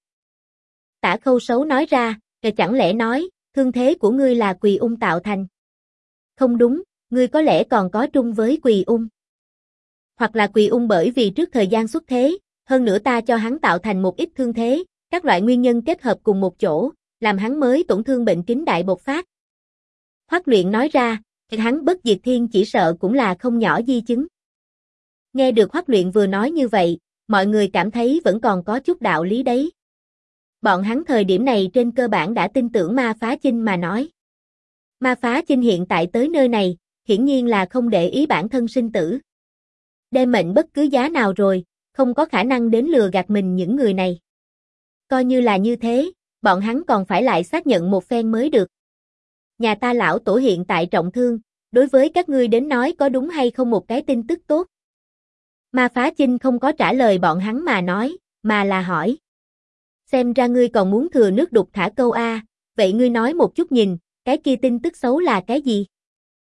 Tả Khâu Sấu nói ra, rồi chẳng lẽ nói, thương thế của ngươi là Quỳ Ung tạo thành? Không đúng, ngươi có lẽ còn có trung với Quỳ Ung. Hoặc là Quỳ Ung bởi vì trước thời gian xuất thế, hơn nữa ta cho hắn tạo thành một ít thương thế, các loại nguyên nhân kết hợp cùng một chỗ, làm hắn mới tổn thương bệnh kính đại bộc phát. Hoắc Luyện nói ra, hắn bất diệt thiên chỉ sợ cũng là không nhỏ di chứng. Nghe được Hoắc Luyện vừa nói như vậy, mọi người cảm thấy vẫn còn có chút đạo lý đấy. Bọn hắn thời điểm này trên cơ bản đã tin tưởng Ma Phá Chinh mà nói. Ma Phá Chinh hiện tại tới nơi này, hiển nhiên là không để ý bản thân sinh tử. Đem mệnh bất cứ giá nào rồi, không có khả năng đến lừa gạt mình những người này. Coi như là như thế, bọn hắn còn phải lại xác nhận một phen mới được. Nhà ta lão tổ hiện tại trọng thương, đối với các ngươi đến nói có đúng hay không một cái tin tức tốt. Ma Phá Chinh không có trả lời bọn hắn mà nói, mà là hỏi. Xem ra ngươi còn muốn thừa nước đục thả câu a, vậy ngươi nói một chút nhìn, cái kia tin tức xấu là cái gì?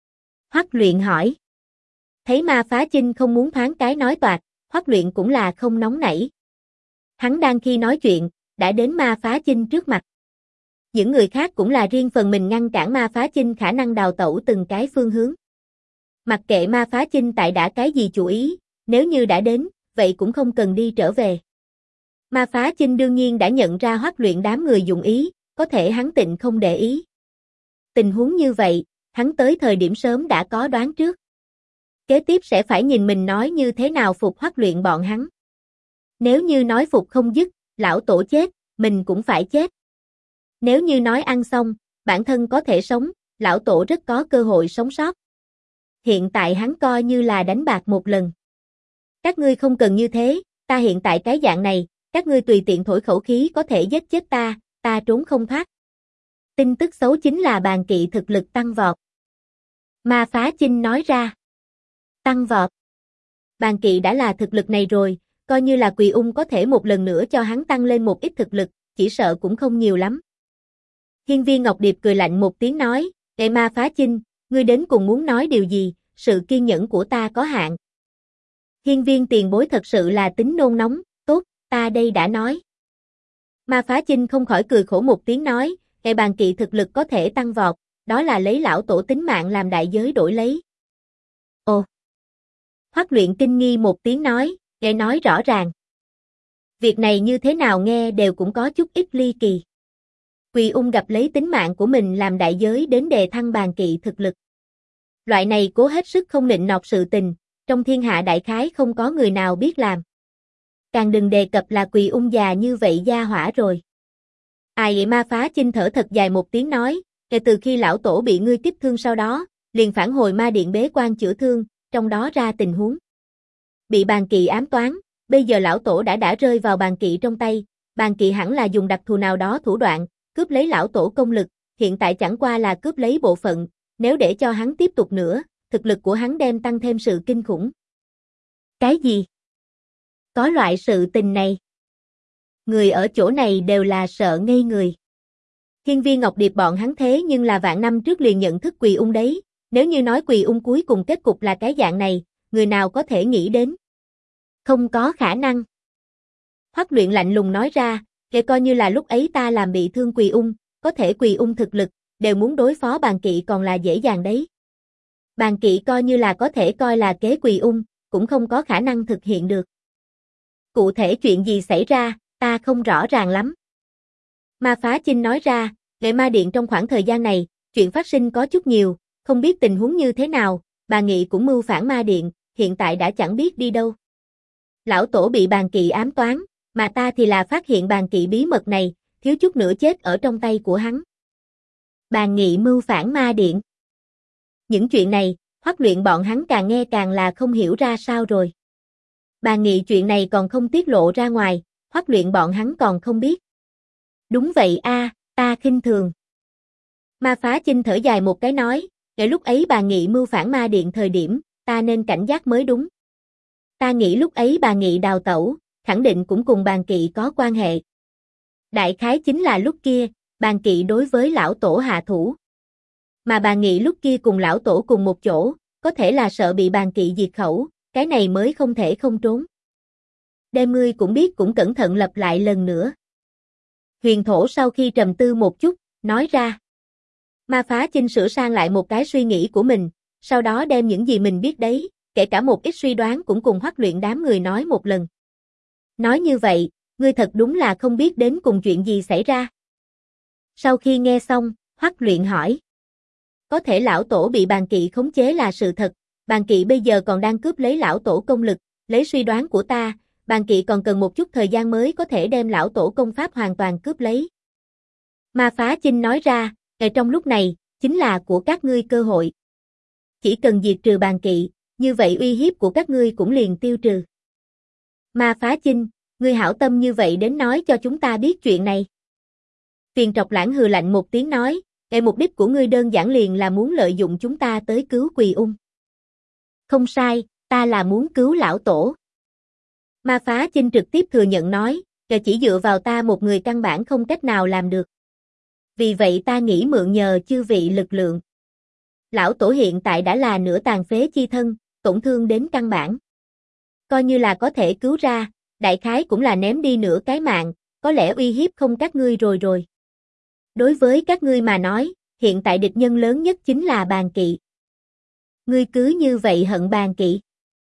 Hoắc Luyện hỏi. Thấy Ma Phá Chinh không muốn thoáng cái nói toạc, Hoắc Luyện cũng là không nóng nảy. Hắn đang khi nói chuyện, đã đến Ma Phá Chinh trước mặt. Những người khác cũng là riêng phần mình ngăn cản Ma Phá Chinh khả năng đào tẩu từng cái phương hướng. Mặc kệ Ma Phá Chinh tại đã cái gì chủ ý, nếu như đã đến, vậy cũng không cần đi trở về. Ma Phá Chinh đương nhiên đã nhận ra Hoắc Luyện đám người dụng ý, có thể hắn tịnh không để ý. Tình huống như vậy, hắn tới thời điểm sớm đã có đoán trước. Kế tiếp sẽ phải nhìn mình nói như thế nào phục Hoắc Luyện bọn hắn. Nếu như nói phục không dứt, lão tổ chết, mình cũng phải chết. Nếu như nói ăn xong, bản thân có thể sống, lão tổ rất có cơ hội sống sót. Hiện tại hắn coi như là đánh bạc một lần. Các ngươi không cần như thế, ta hiện tại cái dạng này, các ngươi tùy tiện thổi khẩu khí có thể giết chết ta trốn không thoát. Tin tức xấu chính là bàn kỵ thực lực tăng vọt. Ma Phá Chinh nói ra. Tăng vọt. Bàn kỵ đã là thực lực này rồi, coi như là Quỳ Ung có thể một lần nữa cho hắn tăng lên một ít thực lực, chỉ sợ cũng không nhiều lắm. Hiên Viên Ngọc Điệp cười lạnh một tiếng nói, "Ê Ma Phá Chinh, ngươi đến cùng muốn nói điều gì, sự kiên nhẫn của ta có hạn." Hiên Viên tiền bối thật sự là tính nôn nóng, "Tốt, ta đây đã nói." Ma Phá Chinh không khỏi cười khổ một tiếng nói, "Ê bàn kỵ thực lực có thể tăng vọt, đó là lấy lão tổ tính mạng làm đại giới đổi lấy." Ồ. Hoắc Luyện kinh nghi một tiếng nói, "Ê nói rõ ràng." Việc này như thế nào nghe đều cũng có chút ít ly kỳ. Quỳ Ung gặp lấy tính mạng của mình làm đại giới đến đề thăng bàn kỵ thực lực. Loại này cố hết sức không nịnh nọt sự tình, trong thiên hạ đại khái không có người nào biết làm. Càng đừng đề cập là Quỳ Ung già như vậy gia hỏa rồi. Ai vậy? Ma Phá Chinh thở thật dài một tiếng nói, kể từ khi lão tổ bị ngươi kích thương sau đó, liền phản hồi ma điện bế quan chữa thương, trong đó ra tình huống. Bị bàn kỵ ám toán, bây giờ lão tổ đã rơi vào bàn kỵ trong tay, bàn kỵ hẳn là dùng đặc thù nào đó thủ đoạn, cướp lấy lão tổ công lực, hiện tại chẳng qua là cướp lấy bộ phận, nếu để cho hắn tiếp tục nữa, thực lực của hắn đem tăng thêm sự kinh khủng. Cái gì? Có loại sự tình này? Người ở chỗ này đều là sợ ngây người. Hiên Viên Ngọc Điệp bọn hắn thế nhưng là vạn năm trước liền nhận thức Quỳ Ung đấy, nếu như nói Quỳ Ung cuối cùng kết cục là cái dạng này, người nào có thể nghĩ đến? Không có khả năng. Hoắc Luyện lạnh lùng nói ra, kể coi như là lúc ấy ta làm bị thương Quỳ Ung, có thể Quỳ Ung thực lực, đều muốn đối phó bàn kỵ còn là dễ dàng đấy. Bàn kỵ coi như là có thể coi là kế Quỳ Ung, cũng không có khả năng thực hiện được. Cụ thể chuyện gì xảy ra, ta không rõ ràng lắm. Ma Phá Chinh nói ra, Lệ Ma Điện trong khoảng thời gian này, chuyện phát sinh có chút nhiều, không biết tình huống như thế nào, bà Nghị cũng mưu phản Ma Điện, hiện tại đã chẳng biết đi đâu. Lão tổ bị bàn kỵ ám toán, mà ta thì là phát hiện bàn kỵ bí mật này, thiếu chút nữa chết ở trong tay của hắn. Bàn Nghị mưu phản Ma Điện. Những chuyện này, Hoắc Luyện bọn hắn càng nghe càng là không hiểu ra sao rồi. Bàn Nghị chuyện này còn không tiết lộ ra ngoài, Hoắc Luyện bọn hắn còn không biết. Đúng vậy a, ta khinh thường. Ma Phá Chinh thở dài một cái nói, để lúc ấy bà Nghị mưu phản Ma Điện thời điểm, ta nên cảnh giác mới đúng. Ta nghĩ lúc ấy bà Nghị đào tẩu, khẳng định cũng cùng bàn kỵ có quan hệ. Đại khái chính là lúc kia, bàn kỵ đối với lão tổ hạ thủ. Mà bà Nghị lúc kia cùng lão tổ cùng một chỗ, có thể là sợ bị bàn kỵ diệt khẩu, cái này mới không thể không trốn. Đem ngươi cũng biết cũng cẩn thận lặp lại lần nữa. Huyền Thổ sau khi trầm tư một chút, nói ra. Ma Phá Chinh sửa sang lại một cái suy nghĩ của mình, sau đó đem những gì mình biết đấy, kể cả một ít suy đoán cũng cùng Hoắc Luyện đám người nói một lần. Nói như vậy, ngươi thật đúng là không biết đến cùng chuyện gì xảy ra. Sau khi nghe xong, Hoắc Luyện hỏi. Có thể lão tổ bị bàn kỵ khống chế là sự thật, bàn kỵ bây giờ còn đang cướp lấy lão tổ công lực, lấy suy đoán của ta, bàn kỵ còn cần một chút thời gian mới có thể đem lão tổ công pháp hoàn toàn cướp lấy. Ma Phá Chinh nói ra, trong lúc này, chính là của các ngươi cơ hội. Chỉ cần diệt trừ bàn kỵ, như vậy uy hiếp của các ngươi cũng liền tiêu trừ. Ma Phá Chinh, ngươi hảo tâm như vậy đến nói cho chúng ta biết chuyện này. Tiền Trọc Lãng hừ lạnh một tiếng nói, mục đích của ngươi đơn giản liền là muốn lợi dụng chúng ta tới cứu Quỳ Ung. Không sai, ta là muốn cứu lão tổ. Ma Phá Chinh trực tiếp thừa nhận nói, chỉ dựa vào ta một người căn bản không cách nào làm được. Vì vậy ta nghĩ mượn nhờ chư vị lực lượng. lão tổ hiện tại đã là nửa tàn phế chi thân, tổn thương đến căn bản. Coi như là có thể cứu ra, đại khái cũng là ném đi nửa cái mạng, có lẽ uy hiếp không các ngươi rồi. Đối với các ngươi mà nói, hiện tại địch nhân lớn nhất chính là Bàn Kỵ. Ngươi cứ như vậy hận Bàn Kỵ?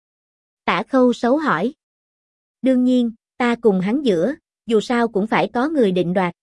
Tả Khâu Sấu hỏi. Đương nhiên, ta cùng hắn giữa, dù sao cũng phải có người định đoạt.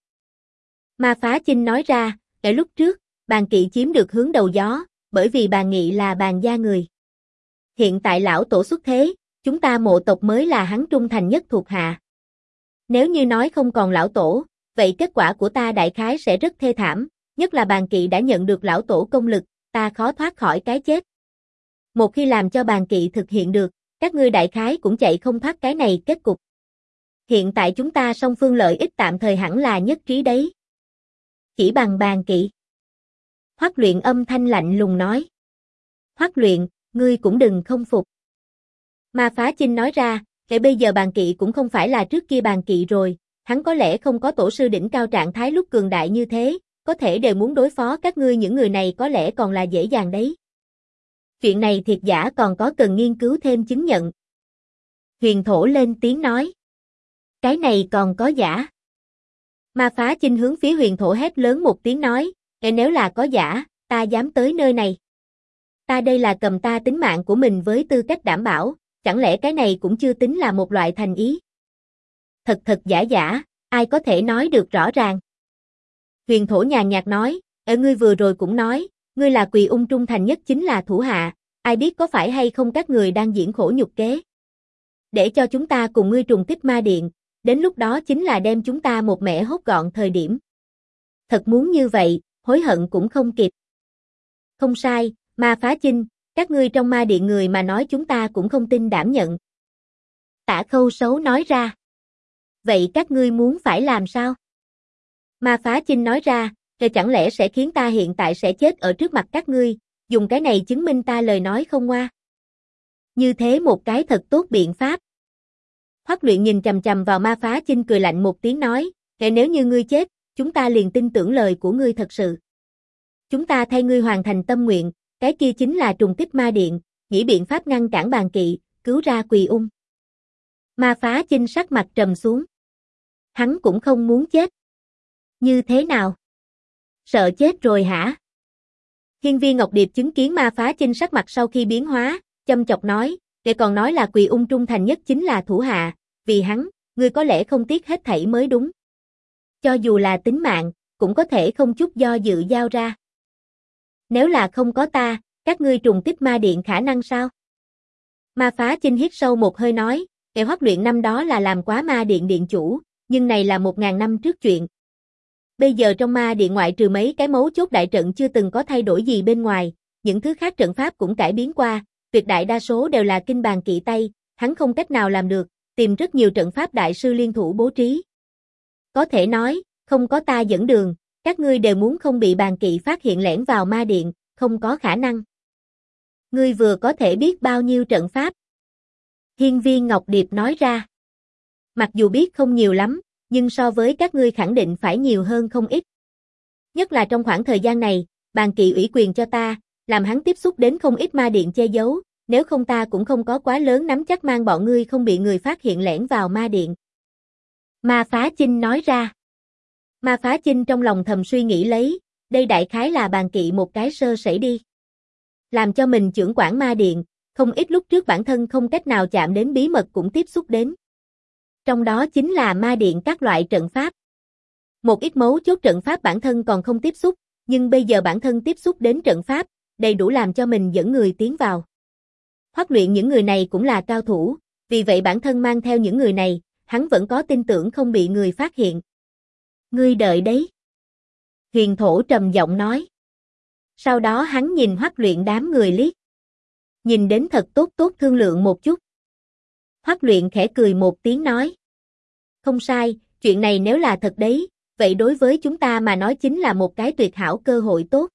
Ma Phá Chinh nói ra, ở lúc trước, Bàn Kỵ chiếm được hướng đầu gió, bởi vì Bàn Nghị là Bàn gia người. Hiện tại lão tổ xuất thế, chúng ta Mộ tộc mới là hắn trung thành nhất thuộc hạ. Nếu như nói không còn lão tổ, vậy kết quả của ta đại khái sẽ rất thê thảm, nhất là Bàn Kỵ đã nhận được lão tổ công lực, ta khó thoát khỏi cái chết. Một khi làm cho Bàn Kỵ thực hiện được, các ngươi đại khái cũng chạy không thoát cái này kết cục. Hiện tại chúng ta song phương lợi ích tạm thời hẳn là nhất trí đấy. Chỉ bằng Bàn Kỵ. Hoắc Luyện âm thanh lạnh lùng nói. Hoắc Luyện, ngươi cũng đừng không phục. Ma Phá Chinh nói ra, kể bây giờ Bàn Kỵ cũng không phải là trước kia Bàn Kỵ rồi, hắn có lẽ không có tổ sư đỉnh cao trạng thái lúc cường đại như thế, có thể đều muốn đối phó các ngươi những người này có lẽ còn là dễ dàng đấy. Chuyện này thiệt giả còn có cần nghiên cứu thêm chứng nhận. Huyền Thổ lên tiếng nói. Cái này còn có giả. Ma Phá Chinh hướng phía Huyền Thổ hét lớn một tiếng nói, nếu là có giả, ta dám tới nơi này. Ta đây là cầm ta tính mạng của mình với tư cách đảm bảo, chẳng lẽ cái này cũng chưa tính là một loại thành ý? Thật giả, ai có thể nói được rõ ràng? Huyền Thổ nhàn nhạt nói, ngươi vừa rồi cũng nói, ngươi là Quỳ Ung trung thành nhất chính là thủ hạ, ai biết có phải hay không các người đang diễn khổ nhục kế. Để cho chúng ta cùng ngươi trùng kích ma điện, đến lúc đó chính là đem chúng ta một mẻ hốt gọn thời điểm. Thật muốn như vậy, hối hận cũng không kịp. Không sai, Ma Phá Chinh, các ngươi trong ma điện người mà nói chúng ta cũng không tin đảm nhận. Tả Khâu Sấu nói ra. Vậy các ngươi muốn phải làm sao? Ma Phá Chinh nói ra, chẳng lẽ sẽ khiến ta hiện tại sẽ chết ở trước mặt các ngươi, dùng cái này chứng minh ta lời nói không ngoa. Như thế một cái thật tốt biện pháp. Hoắc Luyện nhìn chằm chằm vào Ma Phá Chinh cười lạnh một tiếng nói, nếu như ngươi chết, chúng ta liền tin tưởng lời của ngươi thật sự. Chúng ta thay ngươi hoàn thành tâm nguyện, cái kia chính là trùng kích ma điện, nghĩ biện pháp ngăn cản Bàn Kỵ, cứu ra Quỳ Ung. Ma Phá Chinh sắc mặt trầm xuống. Hắn cũng không muốn chết. Như thế nào? Sợ chết rồi hả? Hiên Viên Ngọc Điệp chứng kiến Ma Phá Chinh sắc mặt sau khi biến hóa, châm chọc nói, để còn nói là Quỳ Ung trung thành nhất chính là thủ hạ, vì hắn, ngươi có lẽ không tiếc hết thảy mới đúng. Cho dù là tính mạng, cũng có thể không chút do dự giao ra. Nếu là không có ta, các ngươi trùng kích ma điện khả năng sao? Ma Phá Chinh hít sâu một hơi nói, Hoắc Luyện năm đó là làm quá ma điện điện chủ, nhưng này là 1000 năm trước chuyện. Bây giờ trong ma điện ngoại trừ mấy cái mấu chốt đại trận chưa từng có thay đổi gì bên ngoài, những thứ khác trận pháp cũng cải biến qua, tuyệt đại đa số đều là kinh Bàn Kỵ tay, hắn không cách nào làm được, tìm rất nhiều trận pháp đại sư liên thủ bố trí. Có thể nói, không có ta dẫn đường, các ngươi đều muốn không bị Bàn Kỵ phát hiện lẻn vào ma điện, không có khả năng. Ngươi vừa có thể biết bao nhiêu trận pháp? Hiên Viên Ngọc Điệp nói ra. Mặc dù biết không nhiều lắm, nhưng so với các ngươi khẳng định phải nhiều hơn không ít. Nhất là trong khoảng thời gian này, Bàn Kỵ ủy quyền cho ta, làm hắn tiếp xúc đến không ít ma điện che giấu, nếu không ta cũng không có quá lớn nắm chắc mang bọn ngươi không bị người phát hiện lẻn vào ma điện. Ma Phá Chinh nói ra. Ma Phá Chinh trong lòng thầm suy nghĩ lấy, đây đại khái là Bàn Kỵ một cái sơ sẩy đi. Làm cho mình chưởng quản ma điện, không ít lúc trước bản thân không cách nào chạm đến bí mật cũng tiếp xúc đến. Trong đó chính là ma điện các loại trận pháp. Một ít mấu chốt trận pháp bản thân còn không tiếp xúc, nhưng bây giờ bản thân tiếp xúc đến trận pháp, đầy đủ làm cho mình dẫn người tiến vào. Hoắc Luyện những người này cũng là cao thủ, vì vậy bản thân mang theo những người này, hắn vẫn có tin tưởng không bị người phát hiện. Ngươi đợi đấy. Huyền Thổ trầm giọng nói. Sau đó hắn nhìn Hoắc Luyện đám người liếc. Nhìn đến thật tốt thương lượng một chút. Hoắc Luyện khẽ cười một tiếng nói. Không sai, chuyện này nếu là thật đấy, vậy đối với chúng ta mà nói chính là một cái tuyệt hảo cơ hội tốt.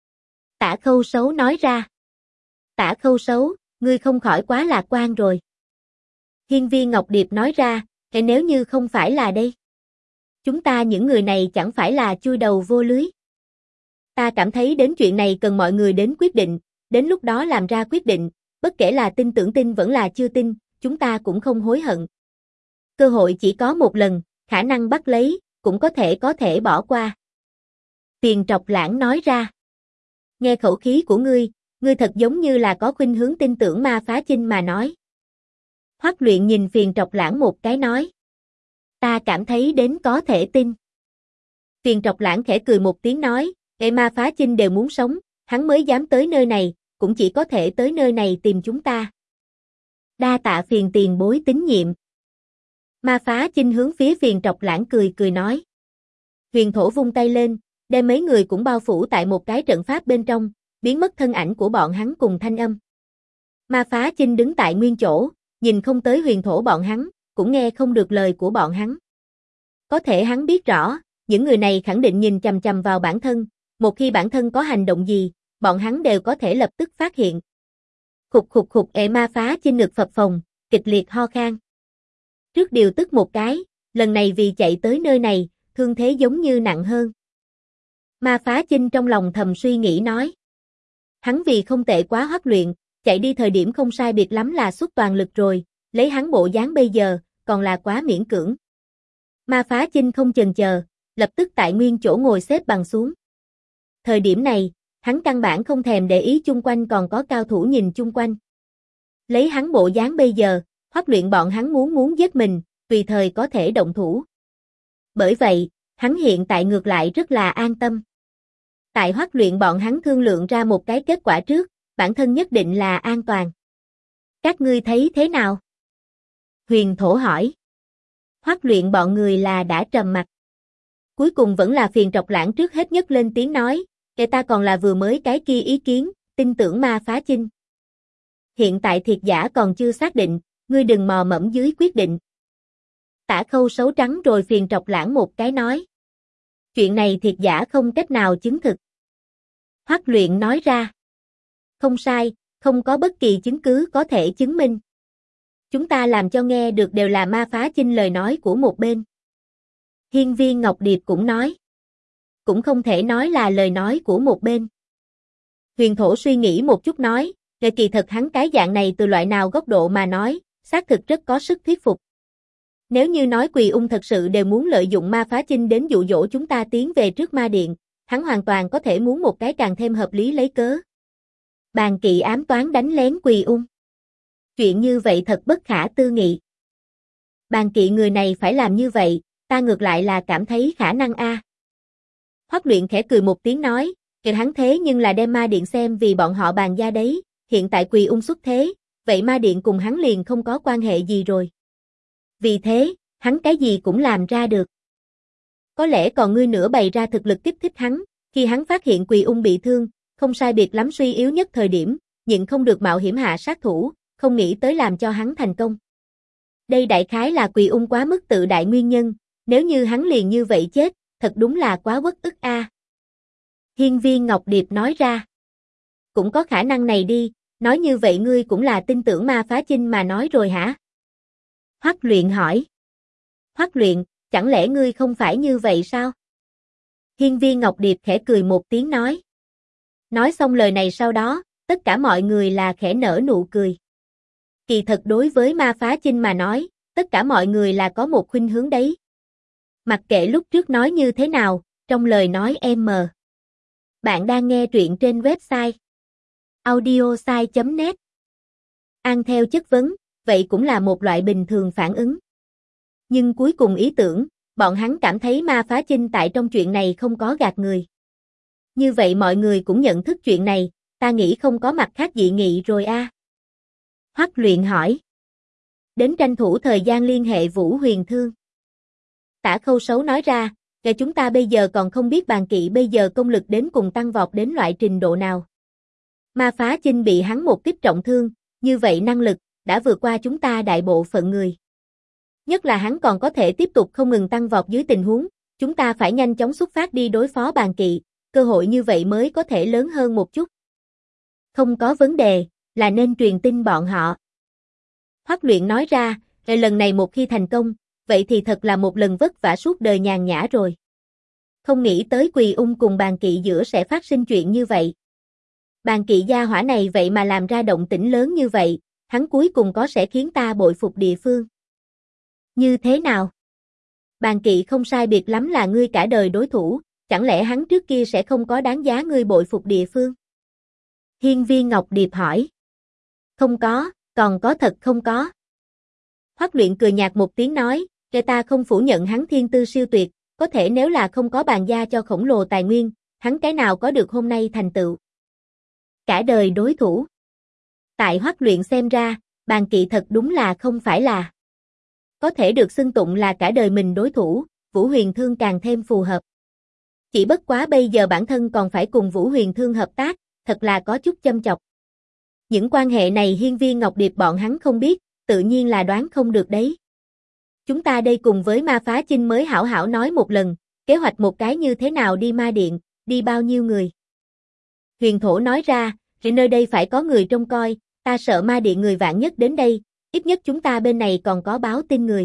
Tả Khâu Sấu nói ra. Tả Khâu Sấu, ngươi không khỏi quá lạc quan rồi. Hiên Viên Ngọc Điệp nói ra, nếu như không phải là đây. Chúng ta những người này chẳng phải là chui đầu vô lưới. Ta cảm thấy đến chuyện này cần mọi người đến quyết định, đến lúc đó làm ra quyết định, bất kể là tin tưởng tin vẫn là chưa tin, chúng ta cũng không hối hận. Cơ hội chỉ có một lần, khả năng bắt lấy, cũng có thể bỏ qua. Tiền Trọc Lãng nói ra. Nghe khẩu khí của ngươi thật giống như là có khuynh hướng tin tưởng Ma Phá Chinh mà nói. Hoắc Luyện nhìn Phiền Trọc Lãng một cái nói. Ta cảm thấy đến có thể tin. Phiền Trọc Lãng khẽ cười một tiếng nói, Ma Phá Chinh đều muốn sống, hắn mới dám tới nơi này, cũng chỉ có thể tới nơi này tìm chúng ta. Đa tạ Phiền tiền bối tín nhiệm. Ma Phá Chinh hướng phía Phiền Trọc Lãng cười nói. Huyền Thổ vung tay lên, đem mấy người cũng bao phủ tại một cái trận pháp bên trong, biến mất thân ảnh của bọn hắn cùng thanh âm. Ma Phá Chinh đứng tại nguyên chỗ, nhìn không tới Huyền Thổ bọn hắn, cũng nghe không được lời của bọn hắn. Có thể hắn biết rõ, những người này khẳng định nhìn chằm chằm vào bản thân, một khi bản thân có hành động gì, bọn hắn đều có thể lập tức phát hiện. Khục, Ma Phá Chinh ngực phập phồng, kịch liệt ho khan. Trước điều tức một cái, lần này vì chạy tới nơi này, thương thế giống như nặng hơn. Ma Phá Chinh trong lòng thầm suy nghĩ nói. Hắn vì không tệ quá Hoắc Luyện, chạy đi thời điểm không sai biệt lắm là xuất toàn lực rồi, lấy hắn bộ dáng bây giờ, còn là quá miễn cưỡng. Ma Phá Chinh không chần chờ, lập tức tại nguyên chỗ ngồi xếp bằng xuống. Thời điểm này, hắn căn bản không thèm để ý chung quanh còn có cao thủ nhìn chung quanh. Lấy hắn bộ dáng bây giờ, Hoắc Luyện bọn hắn muốn giết mình, tùy thời có thể động thủ. Bởi vậy, hắn hiện tại ngược lại rất là an tâm. Tại Hoắc Luyện bọn hắn thương lượng ra một cái kết quả trước, bản thân nhất định là an toàn. Các ngươi thấy thế nào? Huyền Thổ hỏi. Hoắc Luyện bọn người là đã trầm mặc. Cuối cùng vẫn là Phiền Trọc Lãng trước hết nhất lên tiếng nói, ta còn là vừa mới cái kia ý kiến, tin tưởng Ma Phá Chinh. Hiện tại thiệt giả còn chưa xác định, ngươi đừng mò mẫm dưới quyết định. Tả Khâu xấu trắng rồi Phiền Trọc Lãng một cái nói. Chuyện này thiệt giả không cách nào chứng thực. Hoắc Luyện nói ra. Không sai, không có bất kỳ chứng cứ có thể chứng minh. Chúng ta làm cho nghe được đều là Ma Phá Chinh lời nói của một bên. Hiên Viên Ngọc Điệp cũng nói. Cũng không thể nói là lời nói của một bên. Huyền Thổ suy nghĩ một chút nói, kỳ thật hắn cái dạng này từ loại nào góc độ mà nói, xác thực rất có sức thuyết phục. Nếu như nói Quỳ Ung thật sự đều muốn lợi dụng Ma Phá Chinh đến dụ dỗ chúng ta tiến về trước ma điện, hắn hoàn toàn có thể muốn một cái càng thêm hợp lý lấy cớ. Bàn kỵ ám toán đánh lén Quỳ Ung. Chuyện như vậy thật bất khả tư nghị. Bàn kỵ người này phải làm như vậy, ta ngược lại là cảm thấy khả năng a. Hoắc Luyện khẽ cười một tiếng nói, hắn thế nhưng là đem ma điện xem vì bọn họ bàn gia đấy, hiện tại Quỳ Ung xuất thế, vậy ma điện cùng hắn liền không có quan hệ gì rồi. Vì thế, hắn cái gì cũng làm ra được. Có lẽ còn ngươi nữa bày ra thực lực kích thích hắn, khi hắn phát hiện Quỳ Ung bị thương, không sai biệt lắm suy yếu nhất thời điểm, nhịn không được mạo hiểm hạ sát thủ, không nghĩ tới làm cho hắn thành công. Đây đại khái là Quỳ Ung quá mức tự đại nguyên nhân, nếu như hắn liền như vậy chết, thật đúng là quá uất ức a. Hiên Viên Ngọc Điệp nói ra. Cũng có khả năng này đi, nói như vậy ngươi cũng là tin tưởng Ma Phá Chinh mà nói rồi hả? Hoắc Luyện hỏi. Hoắc Luyện, chẳng lẽ ngươi không phải như vậy sao? Hiên Viên Ngọc Điệp khẽ cười một tiếng nói. Nói xong lời này sau đó, tất cả mọi người là khẽ nở nụ cười. Kỳ thật đối với Ma Phá Chinh mà nói, tất cả mọi người là có một khuynh hướng đấy. Mặc kệ lúc trước nói như thế nào, trong lời nói M. Bạn đang nghe truyện trên website audiosai.net. An theo chất vấn, vậy cũng là một loại bình thường phản ứng. Nhưng cuối cùng ý tưởng, bọn hắn cảm thấy Ma Phá Chinh tại trong chuyện này không có gạt người. Như vậy mọi người cũng nhận thức chuyện này, ta nghĩ không có mặt khác dị nghị rồi a. Hoắc Luyện hỏi. Đến tranh thủ thời gian liên hệ Vũ Huyền Thương. Tả Khâu xấu nói ra, chúng ta bây giờ còn không biết bàn kỵ bây giờ công lực đến cùng tăng vọt đến loại trình độ nào. Ma Phá Chinh bị hắn một kích trọng thương, như vậy năng lực đã vượt qua chúng ta đại bộ phận người. Nhất là hắn còn có thể tiếp tục không ngừng tăng vọt dưới tình huống, chúng ta phải nhanh chóng xuất phát đi đối phó bàn kỵ, cơ hội như vậy mới có thể lớn hơn một chút. Không có vấn đề, là nên truyền tin bọn họ. Hoắc Luyện nói ra, lần này một khi thành công, vậy thì thật là một lần vất vả suốt đời nhàn nhã rồi. Không nghĩ tới Quỳ Ung cùng Bàn Kỵ giữa sẽ phát sinh chuyện như vậy. Bàn Kỵ gia hỏa này vậy mà làm ra động tĩnh lớn như vậy, hắn cuối cùng có sẽ khiến ta bội phục địa phương. Như thế nào? Bàn Kỵ không sai biệt lắm là ngươi cả đời đối thủ, chẳng lẽ hắn trước kia sẽ không có đáng giá ngươi bội phục địa phương? Hiên Viên Ngọc Điệp hỏi. Không có, còn có thật không có. Hoắc Luyện cười nhạt một tiếng nói, kẻ ta không phủ nhận hắn thiên tư siêu tuyệt, có thể nếu là không có Bàn gia cho khổng lồ tài nguyên, hắn cái nào có được hôm nay thành tựu. Cả đời đối thủ. Tại Hoắc Luyện xem ra, Bàn Kỵ thật đúng là không phải là. Có thể được xưng tụng là cả đời mình đối thủ, Vũ Huyền Thương càng thêm phù hợp. Chỉ bất quá bây giờ bản thân còn phải cùng Vũ Huyền Thương hợp tác, thật là có chút châm chọc. Những quan hệ này Hiên Viên Ngọc Điệp bọn hắn không biết, tự nhiên là đoán không được đấy. Chúng ta đây cùng với Ma Phá Chinh mới hảo hảo nói một lần, kế hoạch một cái như thế nào đi Ma Điện, đi bao nhiêu người. Huyền Thổ nói ra, thì nơi đây phải có người trông coi, ta sợ Ma Điện người vạn nhất đến đây, ít nhất chúng ta bên này còn có báo tin người.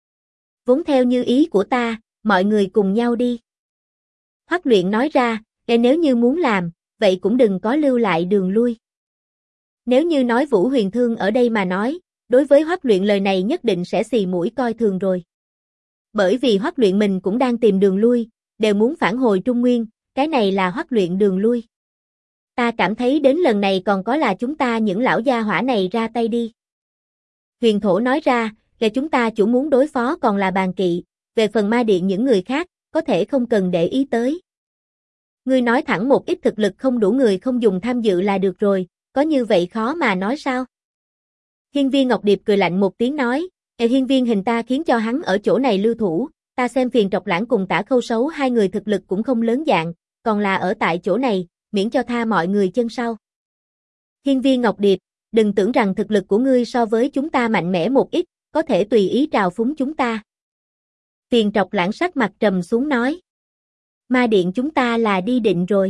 Vốn theo như ý của ta, mọi người cùng nhau đi. Hoắc Luyện nói ra, nếu như muốn làm, vậy cũng đừng có lưu lại đường lui. Nếu như nói Vũ Huyền Thương ở đây mà nói, đối với Hoắc Luyện lời này nhất định sẽ xì mũi coi thường rồi. Bởi vì Hoắc Luyện mình cũng đang tìm đường lui, đều muốn phản hồi Trung Nguyên, cái này là Hoắc Luyện đường lui. Ta cảm thấy đến lần này còn có là chúng ta những lão gia hỏa này ra tay đi. Huyền Thổ nói ra, là chúng ta chủ muốn đối phó còn là Bàn Kỵ, về phần Ma Điện những người khác, có thể không cần để ý tới. Ngươi nói thẳng một ít thực lực không đủ người không dùng tham dự là được rồi, có như vậy khó mà nói sao? Hiên Viên Ngọc Điệp cười lạnh một tiếng nói, Hiên Viên Hình ta khiến cho hắn ở chỗ này lưu thủ, ta xem Phiền Trọc Lãng cùng Tả Khâu Sấu hai người thực lực cũng không lớn dạng, còn là ở tại chỗ này, miễn cho tha mọi người chân sau. Hiên Viên Ngọc Điệp, đừng tưởng rằng thực lực của ngươi so với chúng ta mạnh mẽ một ít, có thể tùy ý trào phúng chúng ta. Phiền Trọc Lãng sắc mặt trầm xuống nói. Ma Điện chúng ta là đi định rồi.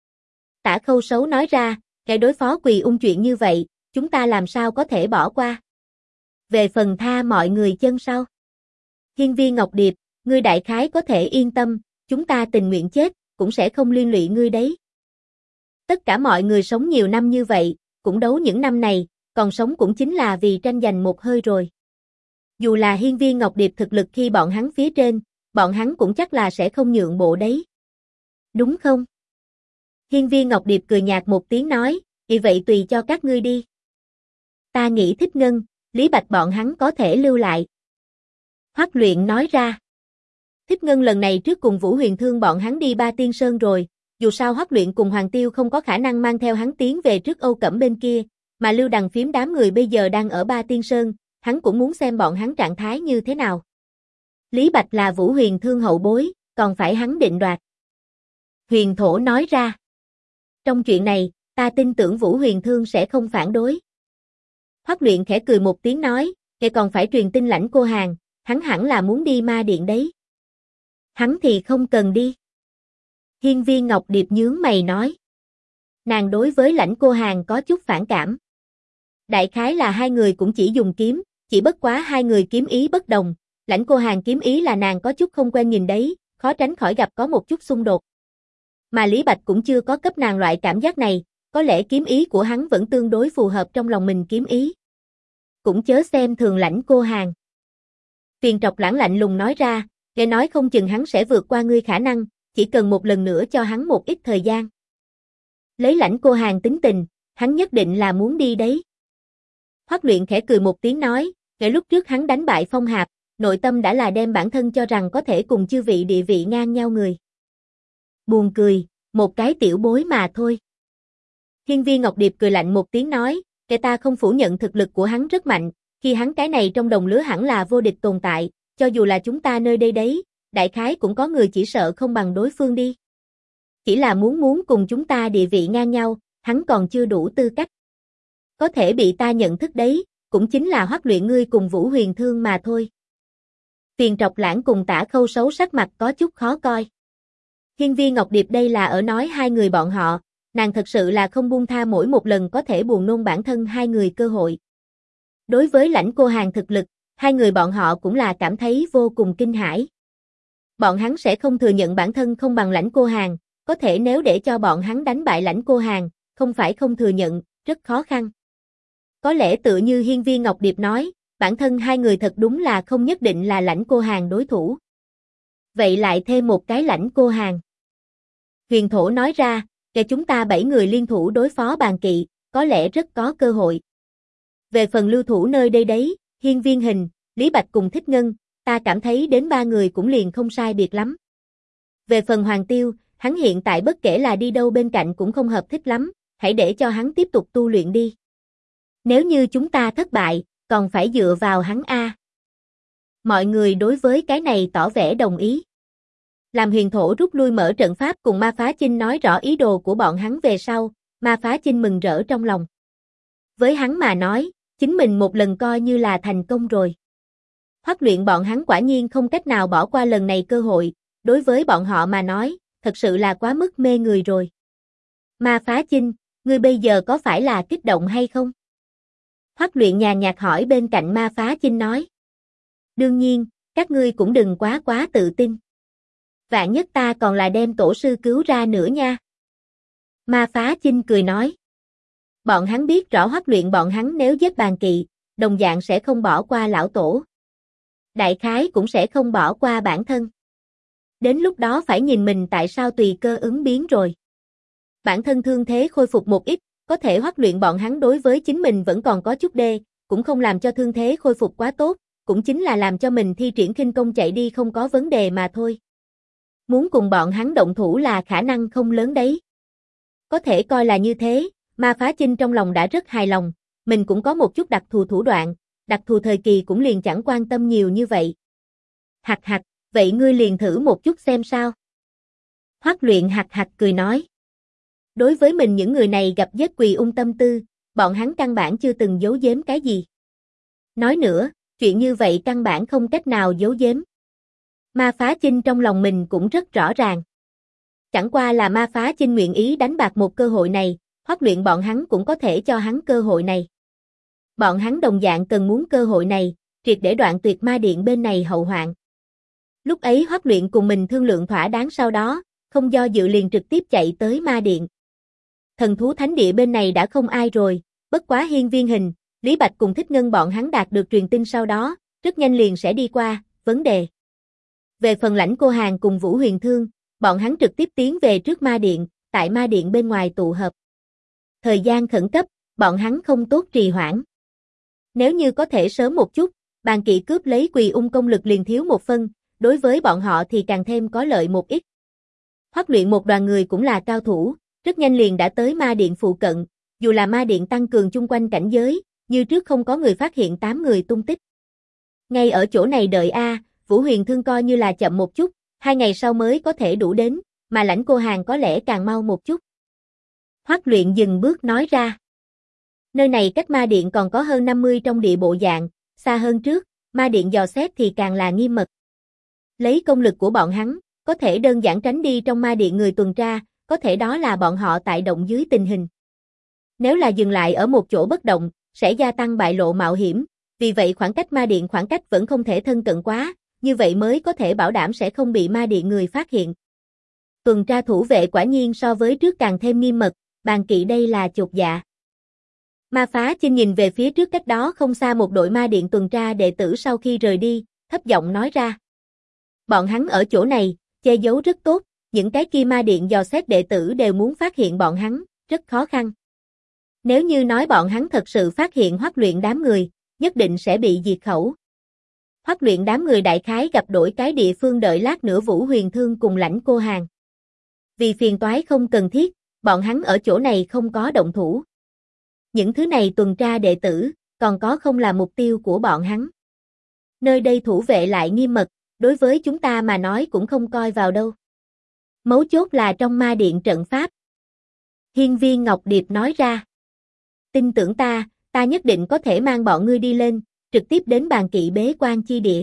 Tả Khâu Sấu nói ra, cái đối phó Quỳ Ung chuyện như vậy, chúng ta làm sao có thể bỏ qua. Về phần tha mọi người chân sau. Hiên Viên Ngọc Điệp, ngươi đại khái có thể yên tâm, chúng ta tình nguyện chết, cũng sẽ không liên lụy ngươi đấy. Tất cả mọi người sống nhiều năm như vậy, cũng đấu những năm này, còn sống cũng chính là vì tranh giành một hơi rồi. Dù là Hiên Viên Ngọc Điệp thực lực khi bọn hắn phía trên, bọn hắn cũng chắc là sẽ không nhượng bộ đấy. Đúng không? Hiên Viên Ngọc Điệp cười nhạt một tiếng nói, vì vậy tùy cho các ngươi đi. Ta nghĩ Thích Ngân, Lý Bạch bọn hắn có thể lưu lại. Hoắc Luyện nói ra. Thích Ngân lần này trước cùng Vũ Huyền Thương bọn hắn đi Ba Tiên Sơn rồi, dù sao Hoắc Luyện cùng Hoàng Tiêu không có khả năng mang theo hắn tiến về trước Âu Cẩm bên kia, mà Lưu Đằng Phiếm đám người bây giờ đang ở Ba Tiên Sơn, hắn cũng muốn xem bọn hắn trạng thái như thế nào. Lý Bạch là Vũ Huyền Thương hậu bối, còn phải hắn định đoạt. Huyền Thổ nói ra. Trong chuyện này, ta tin tưởng Vũ Huyền Thương sẽ không phản đối. Hoắc Luyện khẽ cười một tiếng nói, kẻ còn phải truyền tin Lãnh Cô Hàn, hắn hẳn là muốn đi Ma Điện đấy. Hắn thì không cần đi. Hiên Viên Ngọc Điệp nhướng mày nói. Nàng đối với Lãnh Cô Hàn có chút phản cảm. Đại khái là hai người cũng chỉ dùng kiếm, chỉ bất quá hai người kiếm ý bất đồng. Lãnh Cô Hàn kiếm ý là nàng có chút không quen nhìn đấy, khó tránh khỏi gặp có một chút xung đột. Mà Lý Bạch cũng chưa có cấp nàng loại cảm giác này, có lẽ kiếm ý của hắn vẫn tương đối phù hợp trong lòng mình kiếm ý. Cũng chớ xem thường Lãnh Cô Hàn. Phiền Trọc Lãng lạnh lùng nói ra, nghe nói không chừng hắn sẽ vượt qua ngươi khả năng, chỉ cần một lần nữa cho hắn một ít thời gian. Lấy Lãnh Cô Hàn tính tình, hắn nhất định là muốn đi đấy. Hoắc Luyện khẽ cười một tiếng nói, ngay lúc trước hắn đánh bại Phong Hạp, nội tâm đã là đem bản thân cho rằng có thể cùng chư vị địa vị ngang nhau người. Buồn cười, một cái tiểu bối mà thôi. Hiên Viên Ngọc Điệp cười lạnh một tiếng nói, kẻ ta không phủ nhận thực lực của hắn rất mạnh, khi hắn cái này trong đồng lứa hẳn là vô địch tồn tại, cho dù là chúng ta nơi đây đấy, đại khái cũng có người chỉ sợ không bằng đối phương đi. Chỉ là muốn cùng chúng ta địa vị ngang nhau, hắn còn chưa đủ tư cách. Có thể bị ta nhận thức đấy, cũng chính là Hoắc Luyện ngươi cùng Vũ Huyền Thương mà thôi. Phiền Trọc Lãng cùng Tả Khâu Sấu sắc mặt có chút khó coi. Hiên Viên Ngọc Điệp đây là ở nói hai người bọn họ, nàng thật sự là không buông tha mỗi một lần có thể buồn nôn bản thân hai người cơ hội. Đối với Lãnh Cô Hàn thực lực, hai người bọn họ cũng là cảm thấy vô cùng kinh hãi. Bọn hắn sẽ không thừa nhận bản thân không bằng Lãnh Cô Hàn, có thể nếu để cho bọn hắn đánh bại Lãnh Cô Hàn, không phải không thừa nhận, rất khó khăn. Có lẽ tự như Hiên Viên Ngọc Điệp nói, bản thân hai người thật đúng là không nhất định là Lãnh Cô Hàn đối thủ. Vậy lại thêm một cái Lãnh Cô Hàn. Huyền Thổ nói ra, kể chúng ta 7 người liên thủ đối phó Bàn Kỵ, có lẽ rất có cơ hội. Về phần lưu thủ nơi đây đấy, Hiên Viên Hình, Lý Bạch cùng Thích Ngân, ta cảm thấy đến 3 người cũng liền không sai biệt lắm. Về phần Hoàng Tiêu, hắn hiện tại bất kể là đi đâu bên cạnh cũng không hợp thích lắm, hãy để cho hắn tiếp tục tu luyện đi. Nếu như chúng ta thất bại, còn phải dựa vào hắn a. Mọi người đối với cái này tỏ vẻ đồng ý. Làm Huyền Thổ rút lui mở trận pháp cùng Ma Phá Chinh nói rõ ý đồ của bọn hắn về sau, Ma Phá Chinh mừng rỡ trong lòng. Với hắn mà nói, chính mình một lần coi như là thành công rồi. Huấn luyện bọn hắn quả nhiên không cách nào bỏ qua lần này cơ hội, đối với bọn họ mà nói, thật sự là quá mức mê người rồi. Ma Phá Chinh, ngươi bây giờ có phải là kích động hay không? Huấn luyện nhàn nhạt hỏi bên cạnh Ma Phá Chinh nói. Đương nhiên, các ngươi cũng đừng quá tự tin. Vạn nhất ta còn là đem tổ sư cứu ra nữa nha. Ma Phá Chinh cười nói. Bọn hắn biết rõ huấn luyện bọn hắn nếu giết Bàn Kỵ, đồng dạng sẽ không bỏ qua lão tổ. Đại khái cũng sẽ không bỏ qua bản thân. Đến lúc đó phải nhìn mình tại sao tùy cơ ứng biến rồi. Bản thân thương thế khôi phục một ít, có thể huấn luyện bọn hắn đối với chính mình vẫn còn có chút đê, cũng không làm cho thương thế khôi phục quá tốt, cũng chính là làm cho mình thi triển khinh công chạy đi không có vấn đề mà thôi. Muốn cùng bọn hắn động thủ là khả năng không lớn đấy. Có thể coi là như thế, Ma Phá Chinh trong lòng đã rất hài lòng, mình cũng có một chút đặc thù thủ đoạn, đặc thù thời kỳ cũng liền chẳng quan tâm nhiều như vậy. Hạc hạc, vậy ngươi liền thử một chút xem sao. Hoắc Luyện hạc hạc cười nói. Đối với mình những người này gặp giết Quỳ Ung tâm tư, bọn hắn căn bản chưa từng giấu giếm cái gì. Nói nữa, chuyện như vậy căn bản không cách nào giấu giếm. Ma Phá Chinh trong lòng mình cũng rất rõ ràng. Chẳng qua là Ma Phá Chinh nguyện ý đánh bạc một cơ hội này, Hoắc Luyện bọn hắn cũng có thể cho hắn cơ hội này. Bọn hắn đồng dạng cần muốn cơ hội này, triệt để đoạn tuyệt ma điện bên này hậu hoạn. Lúc ấy Hoắc Luyện cùng mình thương lượng thỏa đáng sau đó, không do dự liền trực tiếp chạy tới ma điện. Thần thú thánh địa bên này đã không ai rồi, bất quá Hiên Viên Hình, Lý Bạch cùng Thích Ngân bọn hắn đạt được truyền tin sau đó, rất nhanh liền sẽ đi qua, vấn đề. Về phần Lãnh Cô Hàn cùng Vũ Huyền Thương, bọn hắn trực tiếp tiến về trước ma điện, tại ma điện bên ngoài tụ hợp. Thời gian khẩn cấp, bọn hắn không tốt trì hoãn. Nếu như có thể sớm một chút, Bàn Kỵ cướp lấy Quỳ Ung công lực liền thiếu một phân, đối với bọn họ thì càng thêm có lợi một ít. Hoắc Luyện một đoàn người cũng là cao thủ, rất nhanh liền đã tới ma điện phụ cận, dù là ma điện tăng cường chung quanh cảnh giới, như trước không có người phát hiện 8 người tung tích. Ngay ở chỗ này đợi Vũ Huyền Thương coi như là chậm một chút, 2 ngày sau mới có thể đủ đến, mà Lãnh Cô Hàn có lẽ càng mau một chút. Hoắc Luyện dừng bước nói ra. Nơi này cách ma điện còn có hơn 50 trong địa bộ dạng, xa hơn trước, ma điện dò xét thì càng là nghiêm mật. Lấy công lực của bọn hắn, có thể đơn giản tránh đi trong ma điện người tuần tra, có thể đó là bọn họ tại động dưới tình hình. Nếu là dừng lại ở một chỗ bất động, sẽ gia tăng bại lộ mạo hiểm, vì vậy khoảng cách ma điện khoảng cách vẫn không thể thân cận quá, như vậy mới có thể bảo đảm sẽ không bị ma điện người phát hiện. Tuần tra thủ vệ quả nhiên so với trước càng thêm nghiêm mật, Bàn Kỵ đây là chột dạ. Ma Phá Chinh nhìn về phía trước cách đó không xa một đội ma điện tuần tra đệ tử sau khi rời đi, thấp giọng nói ra. Bọn hắn ở chỗ này, che giấu rất tốt, những cái kia ma điện dò xét đệ tử đều muốn phát hiện bọn hắn, rất khó khăn. Nếu như nói bọn hắn thật sự phát hiện Hoắc Luyện đám người, nhất định sẽ bị diệt khẩu. Hoắc Luyện đám người đại khái gặp đổi cái địa phương đợi lát nữa Vũ Huyền Thương cùng Lãnh Cô Hàn. Vì phiền toái không cần thiết, bọn hắn ở chỗ này không có động thủ. Những thứ này tuần tra đệ tử, còn có không là mục tiêu của bọn hắn. Nơi đây thủ vệ lại nghiêm mật, đối với chúng ta mà nói cũng không coi vào đâu. Mấu chốt là trong ma điện trận pháp. Hiên Viên Ngọc Điệp nói ra. Tin tưởng ta nhất định có thể mang bọn ngươi đi lên, trực tiếp đến Bàn Kỵ bế quan chi địa.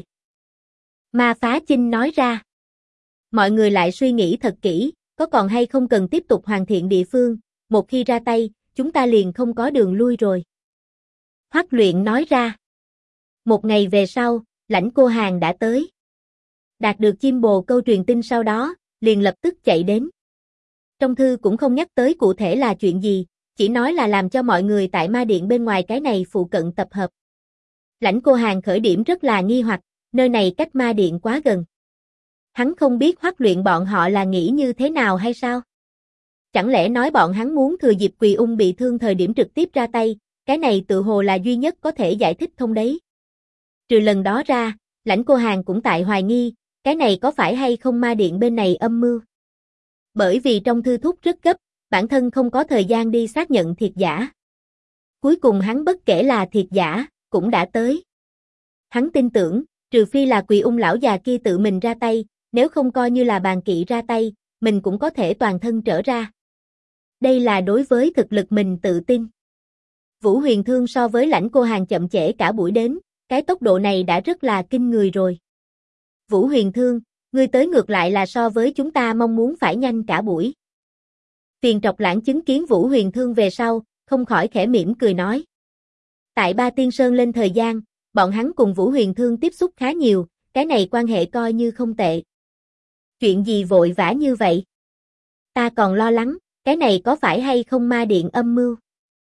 Ma Phá Chinh nói ra. Mọi người lại suy nghĩ thật kỹ, có còn hay không cần tiếp tục hoàn thiện địa phương, một khi ra tay, chúng ta liền không có đường lui rồi. Hoắc Luyện nói ra. Một ngày về sau, Lãnh Cô Hàn đã tới. Đạt được chim bồ câu truyền tin sau đó, liền lập tức chạy đến. Trong thư cũng không nhắc tới cụ thể là chuyện gì, chỉ nói là làm cho mọi người tại ma điện bên ngoài cái này phụ cận tập hợp. Lãnh Cô Hàn khởi điểm rất là nghi hoặc, nơi này cách ma điện quá gần. Hắn không biết Hoắc Luyện bọn họ là nghĩ như thế nào hay sao? Chẳng lẽ nói bọn hắn muốn thừa dịp Quỳ Ung bị thương thời điểm trực tiếp ra tay, cái này tự hồ là duy nhất có thể giải thích thông đấy. Trừ lần đó ra, Lãnh Cô Hàn cũng tại hoài nghi, cái này có phải hay không ma điện bên này âm mưu. Bởi vì trong thư thúc rất gấp, bản thân không có thời gian đi xác nhận thiệt giả. Cuối cùng hắn bất kể là thiệt giả, cũng đã tới. Hắn tin tưởng, trừ phi là Quỳ Ung lão già kia tự mình ra tay, nếu không coi như là bàn kỵ ra tay, mình cũng có thể toàn thân trở ra. Đây là đối với thực lực mình tự tin. Vũ Huyền Thương so với Lãnh Cô Hàn chậm trễ cả buổi đến, cái tốc độ này đã rất là kinh người rồi. Vũ Huyền Thương, ngươi tới ngược lại là so với chúng ta mong muốn phải nhanh cả buổi. Tiền Trọc Lãng chứng kiến Vũ Huyền Thương về sau, không khỏi khẽ mỉm cười nói. Tại Ba Tiên Sơn lên thời gian, bọn hắn cùng Vũ Huyền Thương tiếp xúc khá nhiều, cái này quan hệ coi như không tệ. Chuyện gì vội vã như vậy? Ta còn lo lắng, cái này có phải hay không ma điện âm mưu?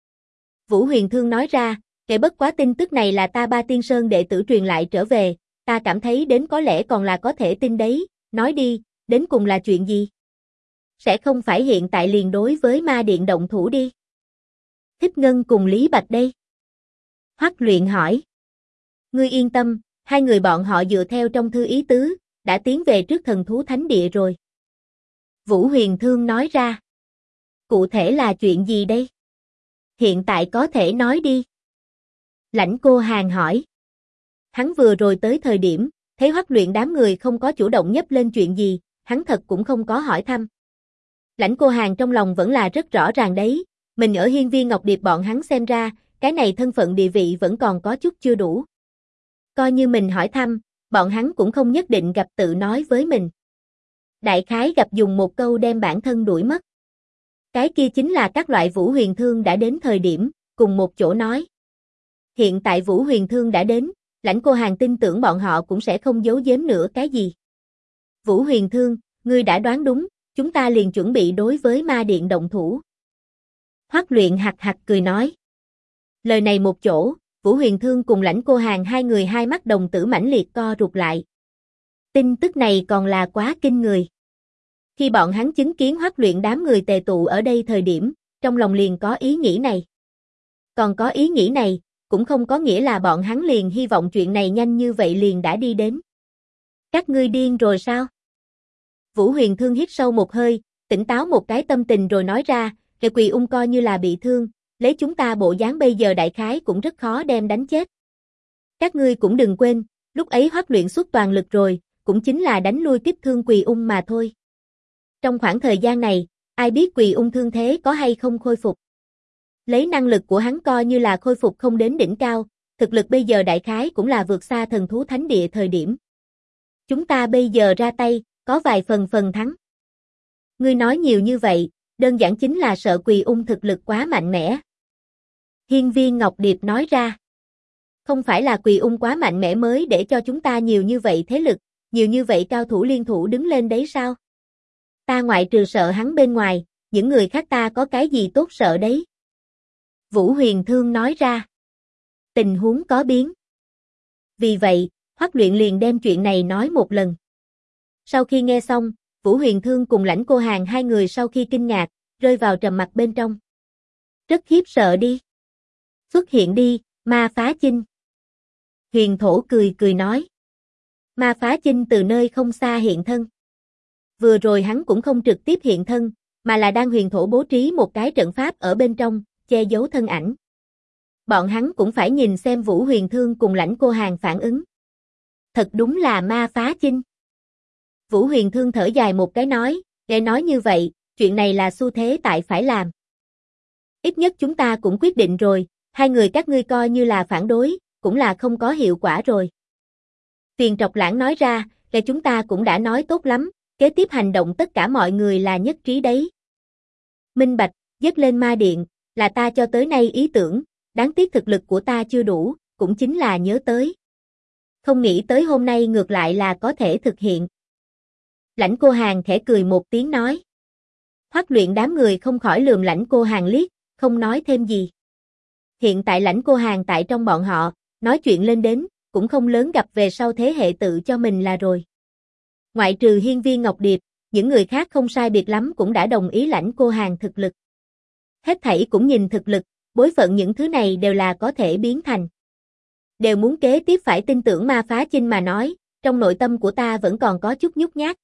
Vũ Huyền Thương nói ra, kể bất quá tin tức này là ta Ba Tiên Sơn đệ tử truyền lại trở về, ta cảm thấy đến có lẽ còn là có thể tin đấy, nói đi, đến cùng là chuyện gì? Sẽ không phải hiện tại liền đối với ma điện động thủ đi. Thích Ngân cùng Lý Bạch đây. Hoắc Luyện hỏi. Ngươi yên tâm, hai người bọn họ dựa theo trong thư ý tứ, đã tiến về trước thần thú thánh địa rồi. Vũ Huyền Thương nói ra. Cụ thể là chuyện gì đây? Hiện tại có thể nói đi. Lãnh Cô Hàn hỏi. Hắn vừa rồi tới thời điểm, thấy Hoắc Luyện đám người không có chủ động nhấp lên chuyện gì, hắn thật cũng không có hỏi thăm. Lãnh Cô Hàn trong lòng vẫn là rất rõ ràng đấy, mình ở Hiên Viên Ngọc Điệp bọn hắn xem ra, cái này thân phận địa vị vẫn còn có chút chưa đủ. Coi như mình hỏi thăm, bọn hắn cũng không nhất định gặp tự nói với mình. Đại khái gặp dùng một câu đem bản thân đuổi mất. Cái kia chính là các loại Vũ Huyền Thương đã đến thời điểm, cùng một chỗ nói. Hiện tại Vũ Huyền Thương đã đến, Lãnh Cô Hàn tin tưởng bọn họ cũng sẽ không giấu giếm nữa cái gì. Vũ Huyền Thương, ngươi đã đoán đúng, chúng ta liền chuẩn bị đối với ma điện động thủ. Hoắc Luyện hạc hạc cười nói. Lời này một chỗ, Vũ Huyền Thương cùng Lãnh Cô Hàn hai người hai mắt đồng tử mãnh liệt co rụt lại. Tin tức này còn là quá kinh người. Khi bọn hắn chứng kiến Hoắc Luyện đám người tề tụ ở đây thời điểm, trong lòng liền có ý nghĩ này. Còn có ý nghĩ này, cũng không có nghĩa là bọn hắn liền hy vọng chuyện này nhanh như vậy liền đã đi đến. Các ngươi điên rồi sao? Vũ Huyền Thương hít sâu một hơi, tỉnh táo một cái tâm tình rồi nói ra, Kẻ Quỳ Ung coi như là bị thương, lấy chúng ta bộ dáng bây giờ đại khái cũng rất khó đem đánh chết. Các ngươi cũng đừng quên, lúc ấy Hoắc Luyện xuất toàn lực rồi, cũng chính là đánh lui kích thương Quỳ Ung mà thôi. Trong khoảng thời gian này, ai biết Quỳ Ung thương thế có hay không khôi phục. Lấy năng lực của hắn coi như là khôi phục không đến đỉnh cao, thực lực bây giờ đại khái cũng là vượt xa thần thú thánh địa thời điểm. Chúng ta bây giờ ra tay, có vài phần thắng. Ngươi nói nhiều như vậy, đơn giản chính là sợ Quỳ Ung thực lực quá mạnh mẽ. Hiên Viên Ngọc Điệp nói ra. Không phải là Quỳ Ung quá mạnh mẽ mới để cho chúng ta nhiều như vậy thế lực, nhiều như vậy cao thủ liên thủ đứng lên đấy sao? Ta ngoại trừ sợ hắn bên ngoài, những người khác ta có cái gì tốt sợ đấy? Vũ Huyền Thương nói ra. Tình huống có biến. Vì vậy, Hoắc Luyện liền đem chuyện này nói một lần. Sau khi nghe xong, Vũ Huyền Thương cùng Lãnh Cô Hàn hai người sau khi kinh ngạc, rơi vào trầm mặc bên trong. Rất khiếp sợ đi. Xuất hiện đi, Ma Phá Chinh. Huyền Thổ cười cười nói. Ma Phá Chinh từ nơi không xa hiện thân. Vừa rồi hắn cũng không trực tiếp hiện thân, mà là đang Huyền Thổ bố trí một cái trận pháp ở bên trong, che giấu thân ảnh. Bọn hắn cũng phải nhìn xem Vũ Huyền Thương cùng Lãnh Cô Hàn phản ứng. Thật đúng là Ma Phá Chinh. Vũ Huyền Thương thở dài một cái nói, nghe nói như vậy, chuyện này là xu thế tại phải làm. Ít nhất chúng ta cũng quyết định rồi, hai người các ngươi coi như là phản đối, cũng là không có hiệu quả rồi. Tiền Trọc Lãng nói ra, kẻ chúng ta cũng đã nói tốt lắm, kế tiếp hành động tất cả mọi người là nhất trí đấy. Minh Bạch, dứt lên ma điện, là ta cho tới nay ý tưởng, đáng tiếc thực lực của ta chưa đủ, cũng chính là nhớ tới. Không nghĩ tới hôm nay ngược lại là có thể thực hiện. Lãnh Cô Hàn khẽ cười một tiếng nói. Hoắc Luyện đám người không khỏi lườm Lãnh Cô Hàn liếc, không nói thêm gì. Hiện tại Lãnh Cô Hàn tại trong bọn họ, nói chuyện lên đến, cũng không lớn gặp về sau thế hệ tự cho mình là rồi. Ngoại trừ Hiên Viên Ngọc Điệp, những người khác không sai biệt lắm cũng đã đồng ý Lãnh Cô Hàn thực lực. Hết thảy cũng nhìn thực lực, bối phận những thứ này đều là có thể biến thành. Đều muốn kế tiếp phải tin tưởng Ma Phá Chinh mà nói, trong nội tâm của ta vẫn còn có chút nhút nhát.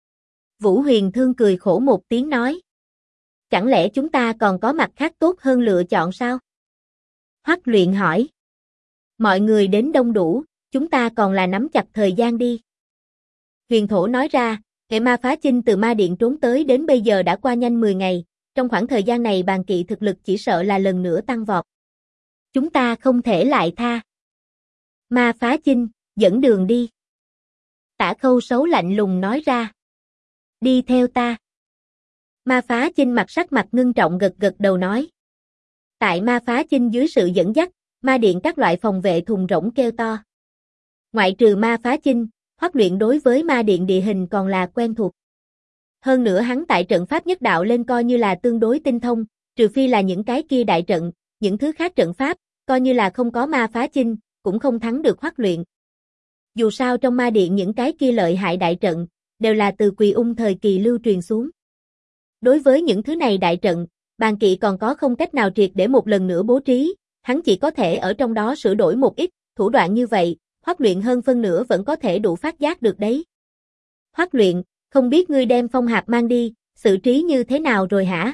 Vũ Huyền Thương cười khổ một tiếng nói. Chẳng lẽ chúng ta còn có mặt khác tốt hơn lựa chọn sao? Hoắc Luyện hỏi. Mọi người đến đông đủ, chúng ta còn là nắm chặt thời gian đi. Huyền Thổ nói ra, kẻ Ma Phá Chinh từ Ma Điện trốn tới đến bây giờ đã qua nhanh 10 ngày, trong khoảng thời gian này bàn kỵ thực lực chỉ sợ là lần nữa tăng vọt. Chúng ta không thể lại tha. Ma Phá Chinh, dẫn đường đi. Tả Khâu Sấu lạnh lùng nói ra. Đi theo ta. Ma Phá Chinh sắc mặt ngưng trọng gật gật đầu nói. Tại Ma Phá Chinh dưới sự dẫn dắt, Ma Điện các loại phòng vệ thùng rỗng kêu to. Ngoại trừ Ma Phá Chinh, Hoắc Luyện đối với Ma Điện địa hình còn là quen thuộc. Hơn nữa hắn tại trận pháp nhất đạo lên coi như là tương đối tinh thông, trừ phi là những cái kia đại trận, những thứ khác trận pháp, coi như là không có Ma Phá Chinh, cũng không thắng được Hoắc Luyện. Dù sao trong Ma Điện những cái kia lợi hại đại trận, đều là từ Quỳ Ung thời kỳ lưu truyền xuống. Đối với những thứ này đại trận, bàn kỵ còn có không cách nào triệt để một lần nữa bố trí, hắn chỉ có thể ở trong đó sửa đổi một ít, thủ đoạn như vậy, Hoắc Luyện hơn phân nửa vẫn có thể đủ phát giác được đấy. Hoắc Luyện, không biết ngươi đem Phong Hạp mang đi, xử trí như thế nào rồi hả?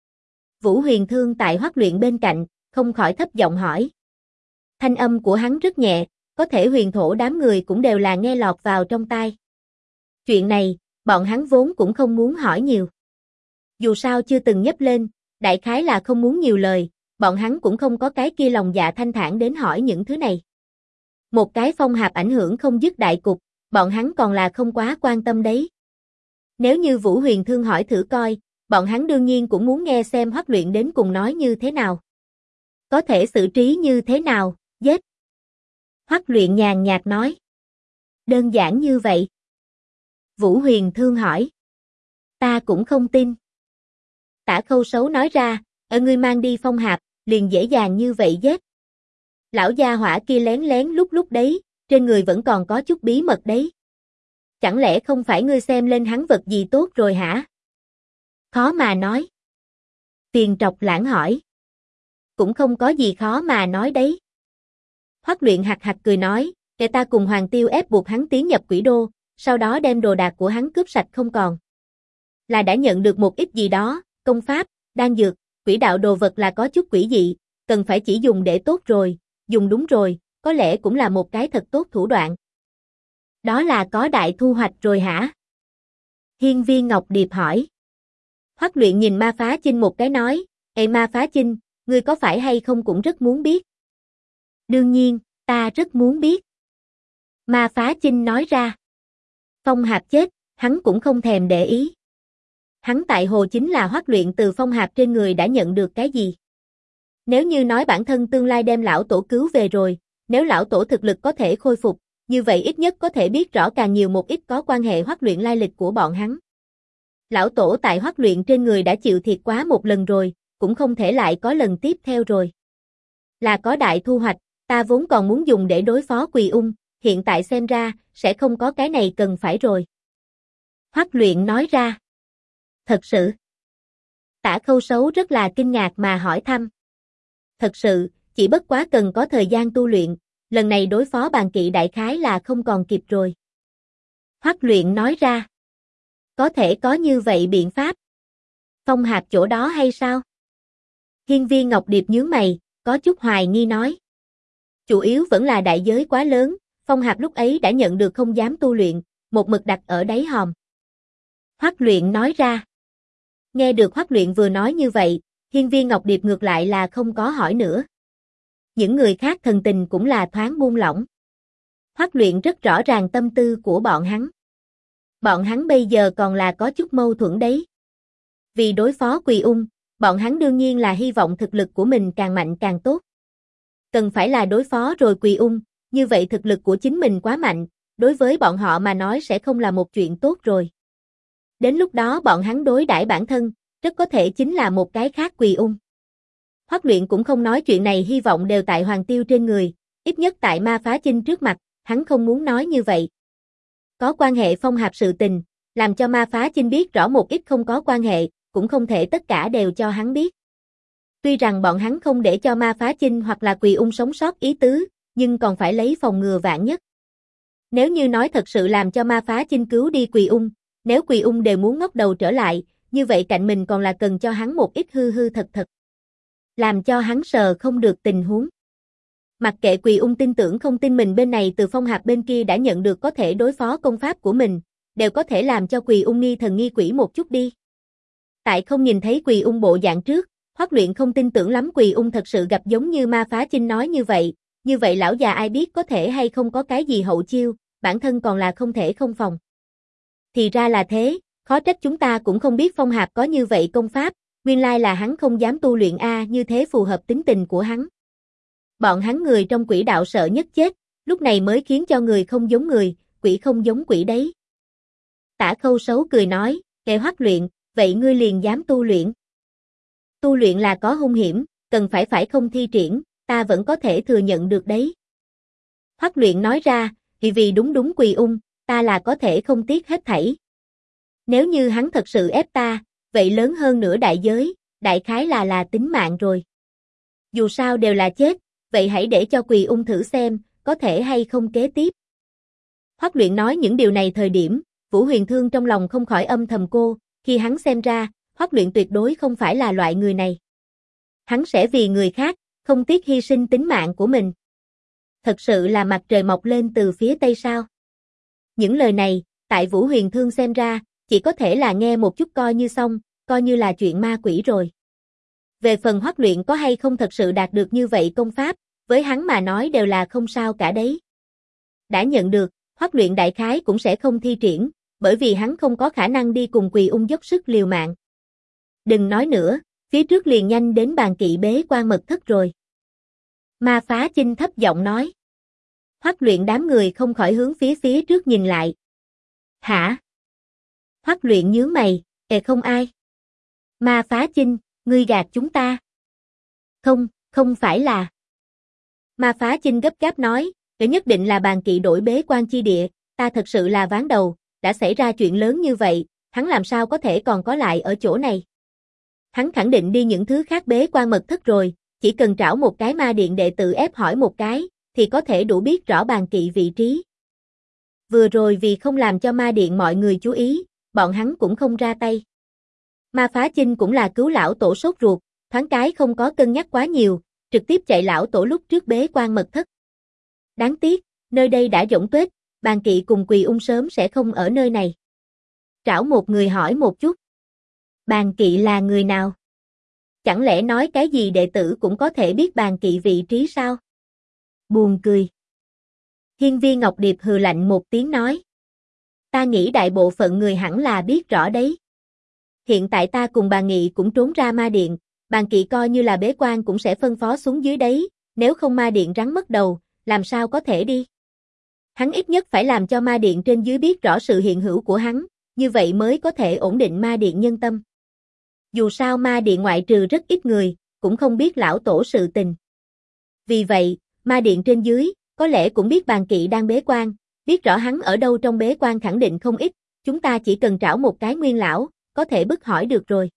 Vũ Huyền Thương tại Hoắc Luyện bên cạnh, không khỏi thấp giọng hỏi. Thanh âm của hắn rất nhẹ, có thể Huyền Thổ đám người cũng đều là nghe lọt vào trong tai. Chuyện này, bọn hắn vốn cũng không muốn hỏi nhiều. Dù sao chưa từng nhấp lên, đại khái là không muốn nhiều lời, bọn hắn cũng không có cái kia lòng dạ thanh thản đến hỏi những thứ này. Một cái Phong Hạp ảnh hưởng không dứt đại cục, bọn hắn còn là không quá quan tâm đấy. Nếu như Vũ Huyền Thương hỏi thử coi, bọn hắn đương nhiên cũng muốn nghe xem Hoắc Luyện đến cùng nói như thế nào. Có thể xử trí như thế nào, giết. Hoắc Luyện nhàn nhạt nói. Đơn giản như vậy. Vũ Huyền Thương hỏi. Ta cũng không tin. Tả Khâu Sấu nói ra, ngươi mang đi Phong Hạp, liền dễ dàng như vậy giết. Lão gia hỏa kia lén lén lúc đấy, trên người vẫn còn có chút bí mật đấy. Chẳng lẽ không phải ngươi xem lên hắn vật gì tốt rồi hả? Khó mà nói. Tiền Trọc Lãng hỏi. Cũng không có gì khó mà nói đấy. Hoắc Luyện hạc hạc cười nói, để ta cùng Hoàng Tiêu ép buộc hắn tiến nhập Quỷ Đô, sau đó đem đồ đạc của hắn cướp sạch không còn. Là đã nhận được một ít gì đó, công pháp, đan dược, quỷ đạo đồ vật là có chút quỷ dị, cần phải chỉ dùng để tốt rồi, dùng đúng rồi, có lẽ cũng là một cái thật tốt thủ đoạn. Đó là có đại thu hoạch rồi hả? Hiên Viên Ngọc Điệp hỏi. Hoắc Luyện nhìn Ma Phá Chinh một cái nói, Ê Ma Phá Chinh, ngươi có phải hay không cũng rất muốn biết? Đương nhiên, ta rất muốn biết. Ma Phá Chinh nói ra. Phong Hạp chết, hắn cũng không thèm để ý. Hắn tại hồ chính là Hoắc Luyện từ Phong Hạp trên người đã nhận được cái gì? Nếu như nói bản thân tương lai đem lão tổ cứu về rồi, nếu lão tổ thực lực có thể khôi phục, như vậy ít nhất có thể biết rõ càng nhiều một ít có quan hệ Hoắc Luyện lai lịch của bọn hắn. Lão tổ tại Hoắc Luyện trên người đã chịu thiệt quá một lần rồi, cũng không thể lại có lần tiếp theo rồi. Là có đại thu hoạch, ta vốn còn muốn dùng để đối phó Quỳ Ung, hiện tại xem ra, sẽ không có cái này cần phải rồi. Hoắc Luyện nói ra. Thật sự. Tả Khâu Sấu rất là kinh ngạc mà hỏi thăm. Thật sự, chỉ bất quá cần có thời gian tu luyện, lần này đối phó bàn kỵ đại khái là không còn kịp rồi. Hoắc Luyện nói ra. Có thể có như vậy biện pháp. Phong Hạp chỗ đó hay sao? Hiên Viên Ngọc Điệp nhướng mày, có chút hoài nghi nói. Chủ yếu vẫn là đại giới quá lớn, Phong Hạp lúc ấy đã nhận được không dám tu luyện, một mực đặt ở đáy hòm. Hoắc Luyện nói ra. Nghe được Hoắc Luyện vừa nói như vậy, Hiên Viên Ngọc Điệp ngược lại là không có hỏi nữa. Những người khác thần tình cũng là thoáng buông lỏng. Hoắc Luyện rất rõ ràng tâm tư của bọn hắn. Bọn hắn bây giờ còn là có chút mâu thuẫn đấy. Vì đối phó Quỳ Ung, bọn hắn đương nhiên là hy vọng thực lực của mình càng mạnh càng tốt. Cần phải là đối phó rồi Quỳ Ung, như vậy thực lực của chính mình quá mạnh, đối với bọn họ mà nói sẽ không là một chuyện tốt rồi. Đến lúc đó bọn hắn đối đãi bản thân, rất có thể chính là một cái khác Quỳ Ung. Hoắc Luyện cũng không nói chuyện này hy vọng đều tại Hoàng Tiêu trên người, ít nhất tại Ma Phá Chinh trước mặt, hắn không muốn nói như vậy. Có quan hệ phong hạp sự tình, làm cho Ma Phá Chinh biết rõ một ít không có quan hệ, cũng không thể tất cả đều cho hắn biết. Tuy rằng bọn hắn không để cho Ma Phá Chinh hoặc là Quỳ Ung sống sót ý tứ, nhưng còn phải lấy phòng ngừa vạn nhất. Nếu như nói thật sự làm cho Ma Phá Chinh cứu đi Quỳ Ung, nếu Quỳ Ung đều muốn ngóc đầu trở lại, như vậy cạnh mình còn là cần cho hắn một ít hư hư thật thật. Làm cho hắn sờ không được tình huống. Mặc kệ Quỳ Ung tin tưởng không tin mình bên này từ phong hạp bên kia đã nhận được có thể đối phó công pháp của mình, đều có thể làm cho Quỳ Ung nghi thần nghi quỷ một chút đi. Tại không nhìn thấy Quỳ Ung bộ dạng trước, Hoắc Luyện không tin tưởng lắm Quỳ Ung thật sự gặp giống như Ma Phá Chinh nói như vậy lão già ai biết có thể hay không có cái gì hậu chiêu, bản thân còn là không thể không phòng. Thì ra là thế, khó trách chúng ta cũng không biết phong hạp có như vậy công pháp, nguyên lai là hắn không dám tu luyện như thế phù hợp tính tình của hắn. Bọn hắn người trong quỷ đạo sợ nhất chết, lúc này mới khiến cho người không giống người, quỷ không giống quỷ đấy. Tả Khâu Sấu cười nói, kệ Hoắc Luyện, vậy ngươi liền dám tu luyện. Tu luyện là có hung hiểm, cần phải không thi triển, ta vẫn có thể thừa nhận được đấy. Hoắc Luyện nói ra, vì đúng Quỳ Ung, ta là có thể không tiếc hết thảy. Nếu như hắn thật sự ép ta, vậy lớn hơn nữa đại giới, đại khái là tính mạng rồi. Dù sao đều là chết, vậy hãy để cho Quỳ Ung thử xem, có thể hay không kế tiếp. Hoắc Luyện nói những điều này thời điểm, Vũ Huyền Thương trong lòng không khỏi âm thầm cô, khi hắn xem ra, Hoắc Luyện tuyệt đối không phải là loại người này. Hắn sẽ vì người khác, không tiếc hy sinh tính mạng của mình. Thật sự là mặt trời mọc lên từ phía tây sao? Những lời này, tại Vũ Huyền Thương xem ra, chỉ có thể là nghe một chút coi như xong, coi như là chuyện ma quỷ rồi. Về phần Hoắc Luyện có hay không thật sự đạt được như vậy công pháp, với hắn mà nói đều là không sao cả đấy. Đã nhận được, Hoắc Luyện đại khái cũng sẽ không thi triển, bởi vì hắn không có khả năng đi cùng Quỳ Ung dốc sức liều mạng. Đừng nói nữa, phía trước liền nhanh đến bàn kỵ bế quan mật thất rồi. Ma Phá Chinh thấp giọng nói. Hoắc Luyện đám người không khỏi hướng phía trước nhìn lại. Hả? Hoắc Luyện nhướng mày, không ai. Ma Phá Chinh, ngươi gạt chúng ta. Không phải là. Ma Phá Chinh gấp gáp nói, nhất định là bàn kỵ đổi bế quan chi địa, ta thật sự là ván đầu, đã xảy ra chuyện lớn như vậy, hắn làm sao có thể còn có lại ở chỗ này. Hắn khẳng định đi những thứ khác bế quan mật thất rồi, chỉ cần trảo một cái ma điện đệ tử ép hỏi một cái, thì có thể đủ biết rõ bàn kỵ vị trí. Vừa rồi vì không làm cho ma điện mọi người chú ý, bọn hắn cũng không ra tay. Ma Phá Chinh cũng là cứu lão tổ sốt ruột, thoáng cái không có cân nhắc quá nhiều, trực tiếp chạy lão tổ lúc trước bế quan mật thất. Đáng tiếc, nơi đây đã rỗng tuếch, bàn kỵ cùng Quỳ Ung sớm sẽ không ở nơi này. Trảo một người hỏi một chút. Bàn kỵ là người nào? Chẳng lẽ nói cái gì đệ tử cũng có thể biết bàn kỵ vị trí sao? Buồn cười. Hiên Viên Ngọc Điệp hừ lạnh một tiếng nói. Ta nghĩ đại bộ phận người hẳn là biết rõ đấy. Hiện tại ta cùng bà Nghị cũng trốn ra ma điện, bàn kỵ coi như là bế quan cũng sẽ phân phó xuống dưới đấy, nếu không ma điện rắn mất đầu, làm sao có thể đi. Hắn ít nhất phải làm cho ma điện trên dưới biết rõ sự hiện hữu của hắn, như vậy mới có thể ổn định ma điện nhân tâm. Dù sao ma điện ngoại trừ rất ít người, cũng không biết lão tổ sự tình. Vì vậy, ma điện trên dưới, có lẽ cũng biết bàn kỵ đang bế quan, biết rõ hắn ở đâu trong bế quan khẳng định không ít, chúng ta chỉ cần trảo một cái nguyên lão, có thể bức hỏi được rồi.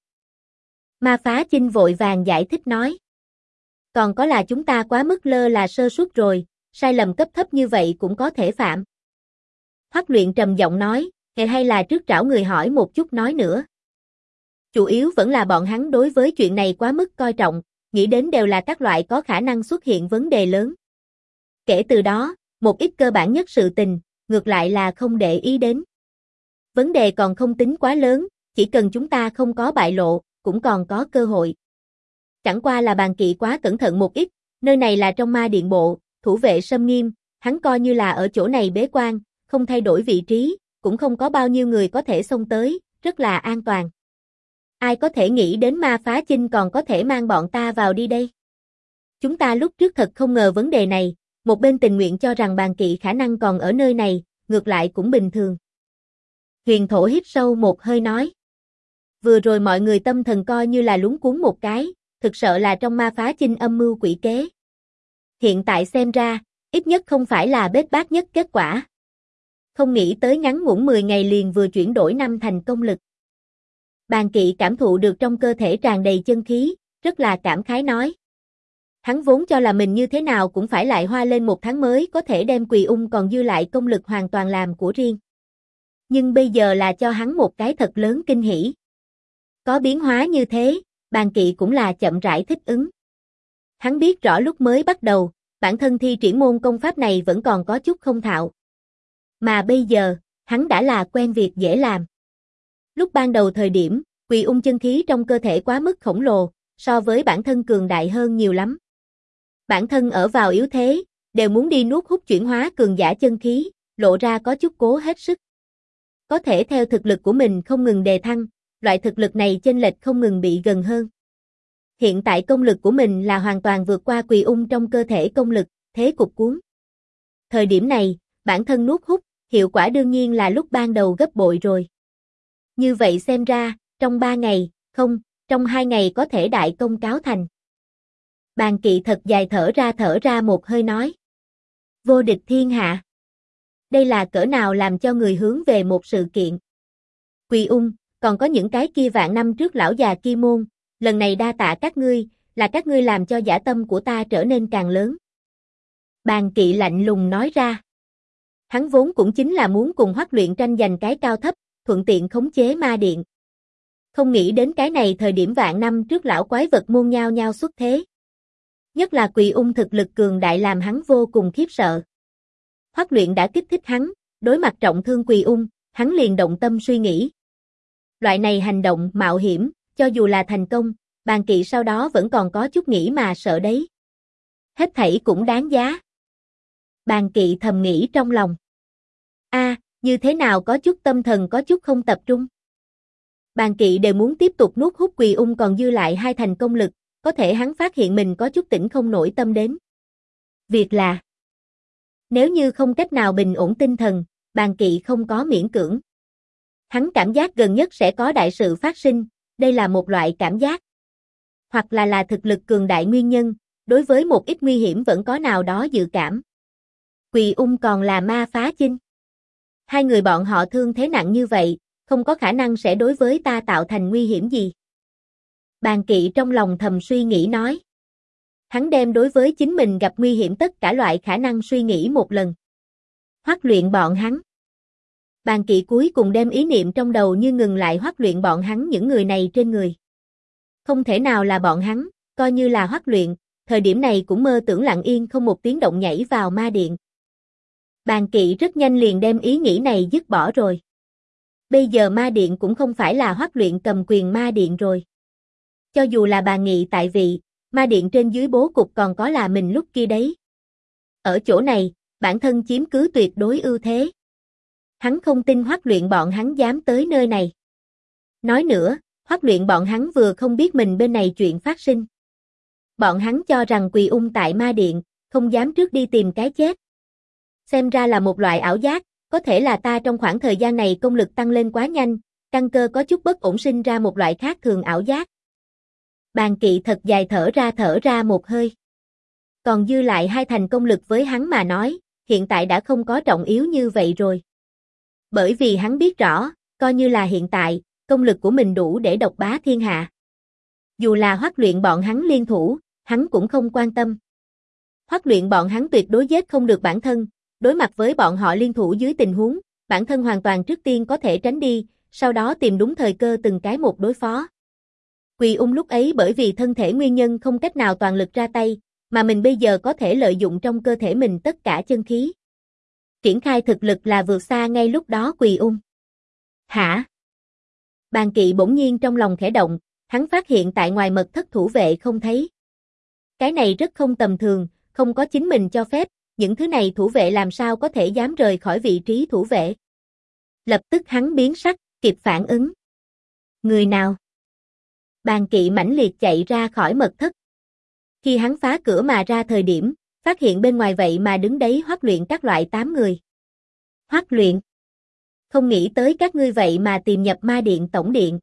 Ma Phá Chinh vội vàng giải thích nói. Còn có là chúng ta quá mức lơ là sơ suất rồi, sai lầm cấp thấp như vậy cũng có thể phạm. Hoắc Luyện trầm giọng nói, hay là trước trảo người hỏi một chút nói nữa. Chủ yếu vẫn là bọn hắn đối với chuyện này quá mức coi trọng, nghĩ đến đều là các loại có khả năng xuất hiện vấn đề lớn. Kể từ đó, một ít cơ bản nhất sự tình, ngược lại là không để ý đến. Vấn đề còn không tính quá lớn, chỉ cần chúng ta không có bại lộ, cũng còn có cơ hội. Chẳng qua là bàn kỵ quá cẩn thận một ít, nơi này là trong ma điện bộ, thủ vệ sâm nghiêm, hắn coi như là ở chỗ này bế quan, không thay đổi vị trí, cũng không có bao nhiêu người có thể xông tới, rất là an toàn. Ai có thể nghĩ đến Ma Phá Chinh còn có thể mang bọn ta vào đi đây? Chúng ta lúc trước thật không ngờ vấn đề này, một bên tình nguyện cho rằng Bàn Kỵ khả năng còn ở nơi này, ngược lại cũng bình thường. Huyền Thổ hít sâu một hơi nói. Vừa rồi mọi người tâm thần coi như là lúng cuốn một cái, thực sợ là trong ma phá chinh âm mưu quỷ kế. Hiện tại xem ra, ít nhất không phải là bết bát nhất kết quả. Không nghĩ tới ngắn ngủn 10 ngày liền vừa chuyển đổi 5 thành công lực. Bàn Kỵ cảm thụ được trong cơ thể tràn đầy chân khí, rất là cảm khái nói. Hắn vốn cho là mình như thế nào cũng phải lại hoa lên 1 tháng mới có thể đem Quỳ Ung còn dư lại công lực hoàn toàn làm của riêng. Nhưng bây giờ là cho hắn một cái thật lớn kinh hỉ. Có biến hóa như thế, Bàn Kỵ cũng là chậm rãi thích ứng. Hắn biết rõ lúc mới bắt đầu, bản thân thi triển môn công pháp này vẫn còn có chút không thạo. Mà bây giờ, hắn đã là quen việc dễ làm. Lúc ban đầu thời điểm, Quỳ Ung chân khí trong cơ thể quá mức khổng lồ, so với bản thân cường đại hơn nhiều lắm. Bản thân ở vào yếu thế, đều muốn đi nuốt hút chuyển hóa cường giả chân khí, lộ ra có chút cố hết sức. Có thể theo thực lực của mình không ngừng đề thăng, loại thực lực này chênh lệch không ngừng bị gần hơn. Hiện tại công lực của mình là hoàn toàn vượt qua Quỳ Ung trong cơ thể công lực, thế cục cuốn. Thời điểm này, bản thân nuốt hút, hiệu quả đương nhiên là lúc ban đầu gấp bội rồi. Như vậy xem ra, trong 3 ngày, không, trong 2 ngày có thể đại công cáo thành. Bàn Kỵ thật dài thở ra một hơi nói. Vô địch thiên hạ. Đây là cỡ nào làm cho người hướng về một sự kiện. Quỳ Ung, còn có những cái kia vạn năm trước lão già kia môn, lần này đa tạ các ngươi, là các ngươi làm cho dã tâm của ta trở nên càng lớn. Bàn Kỵ lạnh lùng nói ra. Hắn vốn cũng chính là muốn cùng Hoắc Luyện tranh giành cái cao thấp, thuận tiện khống chế ma điện. Không nghĩ đến cái này thời điểm vạn năm trước lão quái vật môn nhao nhao xuất thế. Nhất là Quỳ Ung thực lực cường đại làm hắn vô cùng khiếp sợ. Hoắc Luyện đã kích thích hắn, đối mặt trọng thương Quỳ Ung, hắn liền động tâm suy nghĩ. Loại này hành động mạo hiểm, cho dù là thành công, Bàn Kỵ sau đó vẫn còn có chút nghĩ mà sợ đấy. Hết thảy cũng đáng giá. Bàn Kỵ thầm nghĩ trong lòng. Như thế nào có chút tâm thần có chút không tập trung. Bàn Kỵ đều muốn tiếp tục nuốt hút Quỳ Ung còn dư lại 2 thành công lực, có thể hắn phát hiện mình có chút tỉnh không nổi tâm đến. Việc là, nếu như không cách nào bình ổn tinh thần, Bàn Kỵ không có miễn cưỡng. Hắn cảm giác gần nhất sẽ có đại sự phát sinh, đây là một loại cảm giác. Hoặc là thực lực cường đại nguyên nhân, đối với một ít nguy hiểm vẫn có nào đó dự cảm. Quỳ Ung còn là ma phá chinh. 2 người bọn họ thương thế nặng như vậy, không có khả năng sẽ đối với ta tạo thành nguy hiểm gì. Bàn Kỵ trong lòng thầm suy nghĩ nói. Hắn đem đối với chính mình gặp nguy hiểm tất cả loại khả năng suy nghĩ một lần. Hoắc Luyện bọn hắn. Bàn Kỵ cuối cùng đem ý niệm trong đầu như ngừng lại Hoắc Luyện bọn hắn những người này trên người. Không thể nào là bọn hắn, coi như là Hoắc Luyện, thời điểm này cũng mơ tưởng lặng yên không một tiếng động nhảy vào ma điện. Bàn Kỵ rất nhanh liền đem ý nghĩ này dứt bỏ rồi. Bây giờ ma điện cũng không phải là Hoắc Luyện cầm quyền ma điện rồi. Cho dù là Bàn Nghị tại vị, ma điện trên dưới bố cục còn có là mình lúc kia đấy. Ở chỗ này, bản thân chiếm cứ tuyệt đối ưu thế. Hắn không tin Hoắc Luyện bọn hắn dám tới nơi này. Nói nữa, Hoắc Luyện bọn hắn vừa không biết mình bên này chuyện phát sinh. Bọn hắn cho rằng Quỳ Ung tại ma điện, không dám trước đi tìm cái chết. Xem ra là một loại ảo giác, có thể là ta trong khoảng thời gian này công lực tăng lên quá nhanh, căn cơ có chút bất ổn sinh ra một loại khác thường ảo giác. Bàn Kỵ thật dài thở ra một hơi. Còn dư lại 2 thành công lực với hắn mà nói, hiện tại đã không có trọng yếu như vậy rồi. Bởi vì hắn biết rõ, coi như là hiện tại, công lực của mình đủ để độc bá thiên hạ. Dù là Hoắc Luyện bọn hắn liên thủ, hắn cũng không quan tâm. Hoắc Luyện bọn hắn tuyệt đối giết không được bản thân, đối mặt với bọn họ liên thủ dưới tình huống, bản thân hoàn toàn trước tiên có thể tránh đi, sau đó tìm đúng thời cơ từng cái một đối phó. Quỳ Ung lúc ấy bởi vì thân thể nguyên nhân không cách nào toàn lực ra tay, mà mình bây giờ có thể lợi dụng trong cơ thể mình tất cả chân khí. Triển khai thực lực là vượt xa ngay lúc đó Quỳ Ung. Hả? Bàn Kỵ bỗng nhiên trong lòng khẽ động, hắn phát hiện tại ngoài mật thất thủ vệ không thấy. Cái này rất không tầm thường, không có chính mình cho phép, những thứ này thủ vệ làm sao có thể dám rời khỏi vị trí thủ vệ. Lập tức hắn biến sắc, kịp phản ứng. Người nào? Bàn Kỵ mãnh liệt chạy ra khỏi mật thất. Khi hắn phá cửa mà ra thời điểm, phát hiện bên ngoài vậy mà đứng đấy Hoắc Luyện các loại 8 người. Hoắc Luyện, không nghĩ tới các ngươi vậy mà tìm nhập ma điện tổng điện.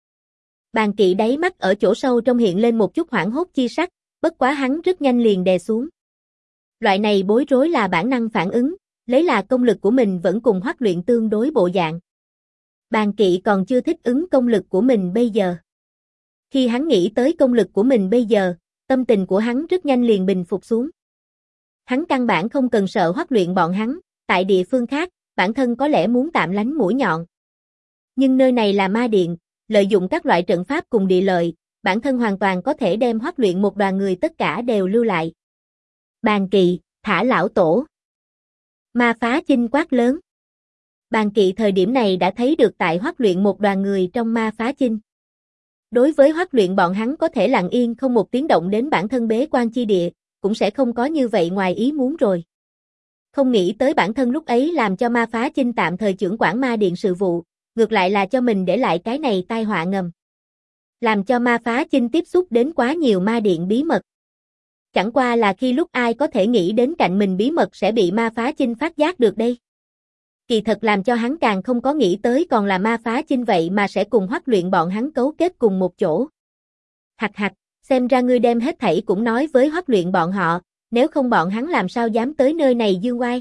Bàn Kỵ đáy mắt ở chỗ sâu trong hiện lên một chút hoảng hốt chi sắc, bất quá hắn rất nhanh liền đè xuống. Loại này bối rối là bản năng phản ứng, lấy là công lực của mình vẫn cùng Hoắc Luyện tương đối bộ dạng. Bàn Kỵ còn chưa thích ứng công lực của mình bây giờ. Khi hắn nghĩ tới công lực của mình bây giờ, tâm tình của hắn rất nhanh liền bình phục xuống. Hắn căn bản không cần sợ Hoắc Luyện bọn hắn, tại địa phương khác, bản thân có lẽ muốn tạm lánh mũi nhọn. Nhưng nơi này là ma điện, lợi dụng các loại trận pháp cùng địa lợi, bản thân hoàn toàn có thể đem Hoắc Luyện một đoàn người tất cả đều lưu lại. Bàn Kỵ, thả lão tổ. Ma Phá Chinh quát lớn. Bàn Kỵ thời điểm này đã thấy được tại Hoắc Luyện một đoàn người trong Ma Phá Chinh. Đối với Hoắc Luyện bọn hắn có thể lặng yên không một tiếng động đến bản thân bế quan chi địa, cũng sẽ không có như vậy ngoài ý muốn rồi. Không nghĩ tới bản thân lúc ấy làm cho Ma Phá Chinh tạm thời trưởng quản ma điện sự vụ, ngược lại là cho mình để lại cái này tai họa ngầm. Làm cho Ma Phá Chinh tiếp xúc đến quá nhiều ma điện bí mật. Chẳng qua là khi lúc ai có thể nghĩ đến cạnh mình bí mật sẽ bị Ma Phá Chinh phát giác được đây. Kỳ thật làm cho hắn càng không có nghĩ tới còn là Ma Phá Chinh vậy mà sẽ cùng Hoắc Luyện bọn hắn cấu kết cùng một chỗ. Hạch hạch, xem ra ngươi đem hết thảy cũng nói với Hoắc Luyện bọn họ, nếu không bọn hắn làm sao dám tới nơi này dương oai.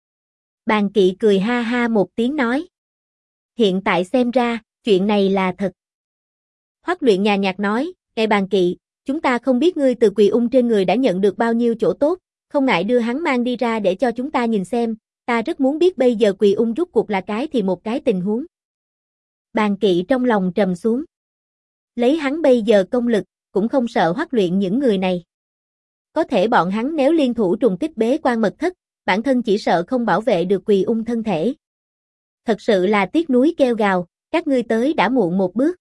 Bàn Kỵ cười ha ha một tiếng nói. Hiện tại xem ra, chuyện này là thật. Hoắc Luyện nhàn nhạt nói, "Ngài Bàn Kỵ, chúng ta không biết ngươi từ Quỳ Ung trên người đã nhận được bao nhiêu chỗ tốt, không ngại đưa hắn mang đi ra để cho chúng ta nhìn xem, ta rất muốn biết bây giờ Quỳ Ung rút cuộc là cái thì một cái tình huống." Bàn Kỵ trong lòng trầm xuống. Lấy hắn bây giờ công lực, cũng không sợ Hoắc Luyện những người này. Có thể bọn hắn nếu liên thủ trùng kích bế quan mật thất, bản thân chỉ sợ không bảo vệ được Quỳ Ung thân thể. Thật sự là tiếc núi kêu gào, các ngươi tới đã muộn một bước.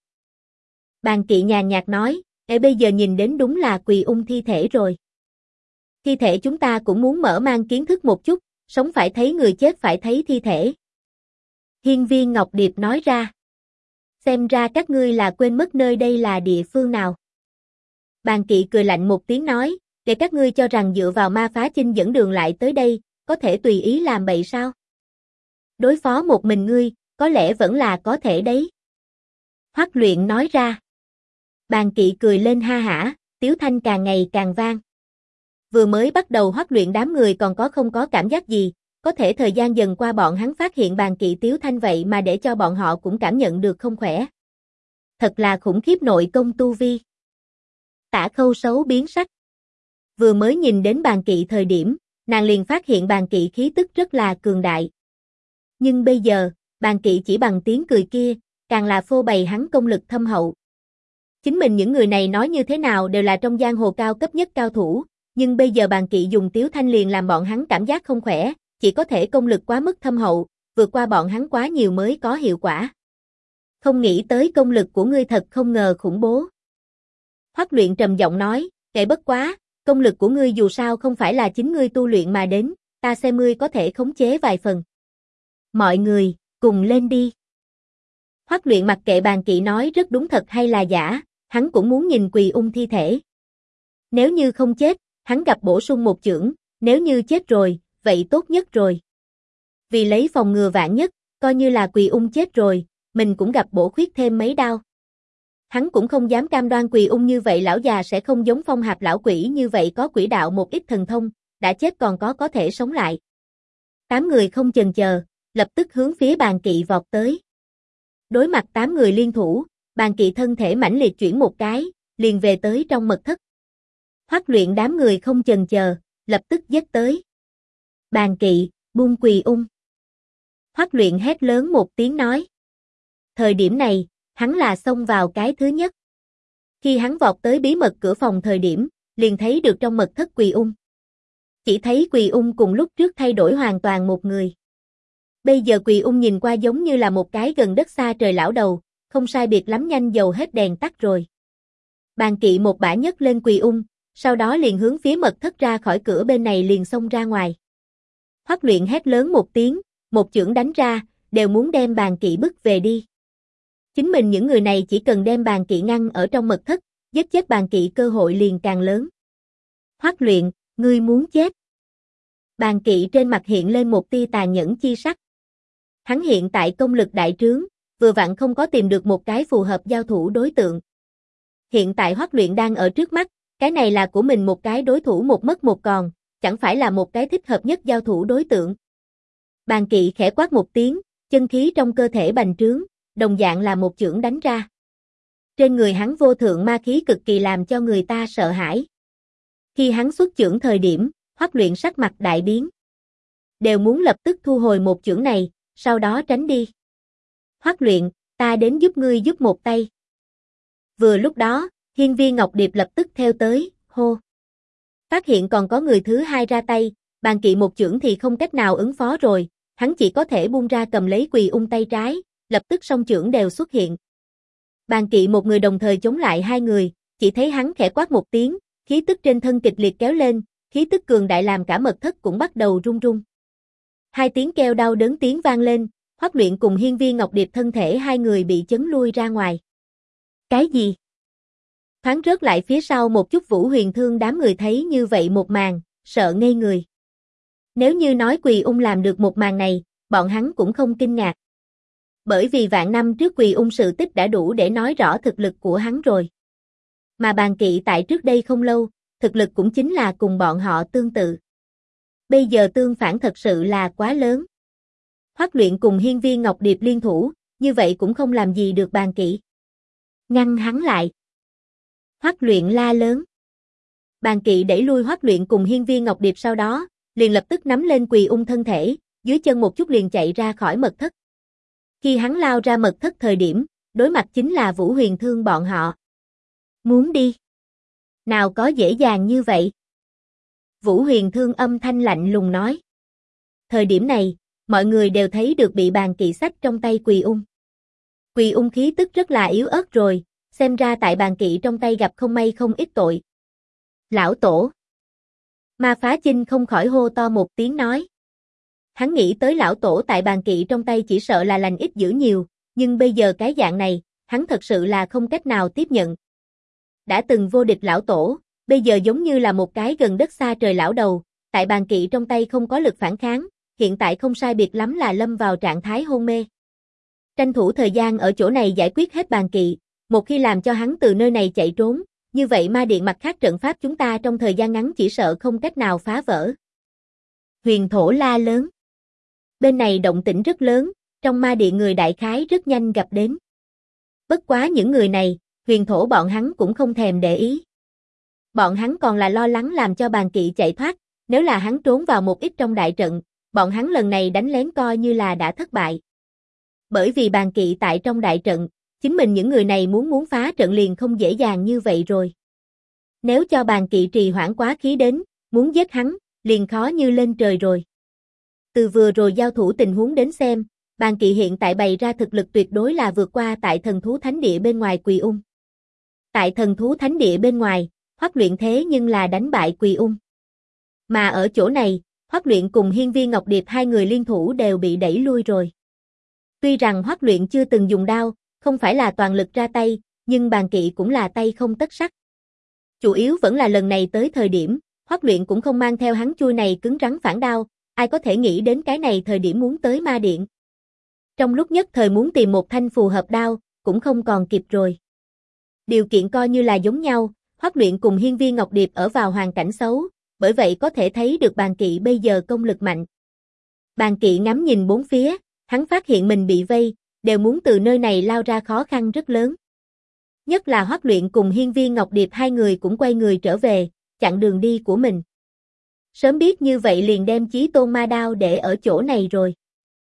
Bàn Kỵ nhàn nhạt nói, bây giờ nhìn đến đúng là Quỳ Ung thi thể rồi. Thi thể chúng ta cũng muốn mở mang kiến thức một chút, sống phải thấy người chết phải thấy thi thể. Hiên Viên Ngọc Điệp nói ra. Xem ra các ngươi là quên mất nơi đây là địa phương nào. Bàn Kỵ cười lạnh một tiếng nói, để các ngươi cho rằng dựa vào Ma Phá Chinh dẫn đường lại tới đây, có thể tùy ý làm bậy sao? Đối phó một mình ngươi, có lẽ vẫn là có thể đấy. Hoắc Luyện nói ra. Bàn Kỵ cười lên ha hả, tiếu thanh càng ngày càng vang. Vừa mới bắt đầu Hoắc Luyện đám người còn không có cảm giác gì, có thể thời gian dần qua bọn hắn phát hiện Bàn Kỵ tiếu thanh vậy mà để cho bọn họ cũng cảm nhận được không khỏe. Thật là khủng khiếp nội công tu vi. Tả Khâu xấu biến sắc. Vừa mới nhìn đến Bàn Kỵ thời điểm, nàng liền phát hiện Bàn Kỵ khí tức rất là cường đại. Nhưng bây giờ, Bàn Kỵ chỉ bằng tiếng cười kia, càng là phô bày hắn công lực thâm hậu. Chính mình những người này nói như thế nào đều là trong giang hồ cao cấp nhất cao thủ, nhưng bây giờ Bàn Kỵ dùng tiếu thanh liền làm bọn hắn cảm giác không khỏe, chỉ có thể công lực quá mức thâm hậu, vượt qua bọn hắn quá nhiều mới có hiệu quả. Không nghĩ tới công lực của ngươi thật không ngờ khủng bố. Hoắc Luyện trầm giọng nói, kệ bất quá, công lực của ngươi dù sao không phải là chính ngươi tu luyện mà đến, ta xem ngươi có thể khống chế vài phần. Mọi người, cùng lên đi. Hoắc Luyện mặc kệ Bàn Kỵ nói rất đúng thật hay là giả, hắn cũng muốn nhìn Quỳ Ung thi thể. Nếu như không chết, hắn gặp bổ sung một chưởng, nếu như chết rồi, vậy tốt nhất rồi. Vì lấy phòng ngừa vạn nhất, coi như là Quỳ Ung chết rồi, mình cũng gặp bổ khuyết thêm mấy đao. Hắn cũng không dám cam đoan Quỳ Ung như vậy lão già sẽ không giống Phong Hạp lão quỷ như vậy có quỷ đạo một ít thần thông, đã chết còn có thể sống lại. 8 người không chần chờ, lập tức hướng phía Bàn Kỵ vọt tới. Đối mặt 8 người liên thủ, Bàn Kỵ thân thể mãnh liệt chuyển một cái, liền về tới trong mật thất. Hoắc Luyện đám người không chần chờ, lập tức giết tới. Bàn Kỵ, buông Quỳ Ung. Hoắc Luyện hét lớn một tiếng nói. Thời điểm này, hắn là xông vào cái thứ nhất. Khi hắn vọt tới bí mật cửa phòng thời điểm, liền thấy được trong mật thất Quỳ Ung. Chỉ thấy Quỳ Ung cùng lúc trước thay đổi hoàn toàn một người. Bây giờ Quỳ Ung nhìn qua giống như là một cái gần đất xa trời lão đầu, không sai biệt lắm nhanh dầu hết đèn tắt rồi. Bàn Kỵ một bả nhấc lên Quỳ Ung, sau đó liền hướng phía mật thất ra khỏi cửa bên này liền xông ra ngoài. Hoắc Luyện hét lớn một tiếng, một chưởng đánh ra, đều muốn đem Bàn Kỵ bức về đi. Chính mình những người này chỉ cần đem Bàn Kỵ ngăn ở trong mật thất, giết chết Bàn Kỵ cơ hội liền càng lớn. Hoắc Luyện, ngươi muốn chết. Bàn Kỵ trên mặt hiện lên một tia tàn nhẫn chi sắc. Hắn hiện tại công lực đại trướng, vừa vặn không có tìm được một cái phù hợp giao thủ đối tượng. Hiện tại Hoắc Luyện đang ở trước mắt, cái này là của mình một cái đối thủ một mất một còn, chẳng phải là một cái thích hợp nhất giao thủ đối tượng. Bàn Kỵ khẽ quát một tiếng, chân khí trong cơ thể bành trướng, đồng dạng là một chưởng đánh ra. Trên người hắn vô thượng ma khí cực kỳ làm cho người ta sợ hãi. Khi hắn xuất chưởng thời điểm, Hoắc Luyện sắc mặt đại biến. Đều muốn lập tức thu hồi một chưởng này, sau đó tránh đi. Hoắc Luyện, ta đến giúp ngươi giúp một tay. Vừa lúc đó, Hiên Viên Ngọc Điệp lập tức theo tới, hô. Phát hiện còn có người thứ hai ra tay, Bàn Kỵ một chưởng thì không cách nào ứng phó rồi, hắn chỉ có thể buông ra cầm lấy Quỳ Ung tay trái, lập tức song chưởng đều xuất hiện. Bàn Kỵ một người đồng thời chống lại hai người, chỉ thấy hắn khẽ quát một tiếng, khí tức trên thân kịch liệt kéo lên, khí tức cường đại làm cả mật thất cũng bắt đầu rung rung. Hai tiếng kêu đau đớn tiếng vang lên, Hoắc Luyện cùng Hiên Viên Ngọc Điệp thân thể hai người bị chấn lui ra ngoài. Cái gì? Thoáng rớt lại phía sau một chút Vũ Huyền Thương đám người thấy như vậy một màn, sợ ngây người. Nếu như nói Quỳ Ung làm được một màn này, bọn hắn cũng không kinh ngạc. Bởi vì vạn năm trước Quỳ Ung sự tích đã đủ để nói rõ thực lực của hắn rồi. Mà Bàn Kỵ tại trước đây không lâu, thực lực cũng chính là cùng bọn họ tương tự. Bây giờ tương phản thật sự là quá lớn. Hoắc Luyện cùng Hiên Viên Ngọc Điệp liên thủ, như vậy cũng không làm gì được Bàn Kỵ. Ngăn hắn lại. Hoắc Luyện la lớn. Bàn Kỵ đẩy lui Hoắc Luyện cùng Hiên Viên Ngọc Điệp sau đó, liền lập tức nắm lên Quỳ Ung thân thể, dưới chân một chút liền chạy ra khỏi mật thất. Khi hắn lao ra mật thất thời điểm, đối mặt chính là Vũ Huyền Thương bọn họ. Muốn đi? Nào có dễ dàng như vậy? Vũ Huyền Thương âm thanh lạnh lùng nói. Thời điểm này, mọi người đều thấy được bị Bàn Kỵ xách trong tay Quỳ Ung. Quỳ Ung khí tức rất là yếu ớt rồi, xem ra tại Bàn Kỵ trong tay gặp không may không ít tội. Lão Tổ. Ma Phá Chinh không khỏi hô to một tiếng nói. Hắn nghĩ tới Lão Tổ tại Bàn Kỵ trong tay chỉ sợ là lành ít dữ nhiều, nhưng bây giờ cái dạng này, hắn thật sự là không cách nào tiếp nhận. Đã từng vô địch Lão Tổ, bây giờ giống như là một cái gần đất xa trời lão đầu, tại Bàn Kỵ trong tay không có lực phản kháng, hiện tại không sai biệt lắm là lâm vào trạng thái hôn mê. Tranh thủ thời gian ở chỗ này giải quyết hết Bàn Kỵ, một khi làm cho hắn từ nơi này chạy trốn, như vậy ma điện mặt khác trận pháp chúng ta trong thời gian ngắn chỉ sợ không cách nào phá vỡ. Huyền Thổ la lớn. Bên này động tĩnh rất lớn, trong ma điện người đại khái rất nhanh gặp đến. Bất quá những người này, Huyền Thổ bọn hắn cũng không thèm để ý. Bọn hắn còn là lo lắng làm cho Bàn Kỵ chạy thoát, nếu là hắn trốn vào một ít trong đại trận, bọn hắn lần này đánh lén coi như là đã thất bại. Bởi vì Bàn Kỵ tại trong đại trận, chính mình những người này muốn phá trận liền không dễ dàng như vậy rồi. Nếu cho Bàn Kỵ trì hoãn quá khí đến, muốn giết hắn, liền khó như lên trời rồi. Từ vừa rồi giao thủ tình huống đến xem, Bàn Kỵ hiện tại bày ra thực lực tuyệt đối là vượt qua tại thần thú thánh địa bên ngoài Quỳ Ung. Tại thần thú thánh địa bên ngoài, Hoắc Luyện thế nhưng là đánh bại Quỳ Ung. Mà ở chỗ này, Hoắc Luyện cùng Hiên Viên Ngọc Điệp hai người liên thủ đều bị đẩy lui rồi. Tuy rằng Hoắc Luyện chưa từng dùng đao, không phải là toàn lực ra tay, nhưng Bàn Kỵ cũng là tay không tất sắt. Chủ yếu vẫn là lần này tới thời điểm, Hoắc Luyện cũng không mang theo hắn chui này cứng rắn phản đao, ai có thể nghĩ đến cái này thời điểm muốn tới ma điện. Trong lúc nhất thời muốn tìm một thanh phù hợp đao, cũng không còn kịp rồi. Điều kiện coi như là giống nhau, Hoắc Luyện cùng Hiên Viên Ngọc Điệp ở vào hoàn cảnh xấu, bởi vậy có thể thấy được Bàn Kỵ bây giờ công lực mạnh. Bàn Kỵ ngắm nhìn bốn phía, hắn phát hiện mình bị vây, đều muốn từ nơi này lao ra khó khăn rất lớn. Nhất là Hoắc Luyện cùng Hiên Viên Ngọc Điệp hai người cũng quay người trở về, chặn đường đi của mình. Sớm biết như vậy liền đem Chí Tôn Ma Đao để ở chỗ này rồi.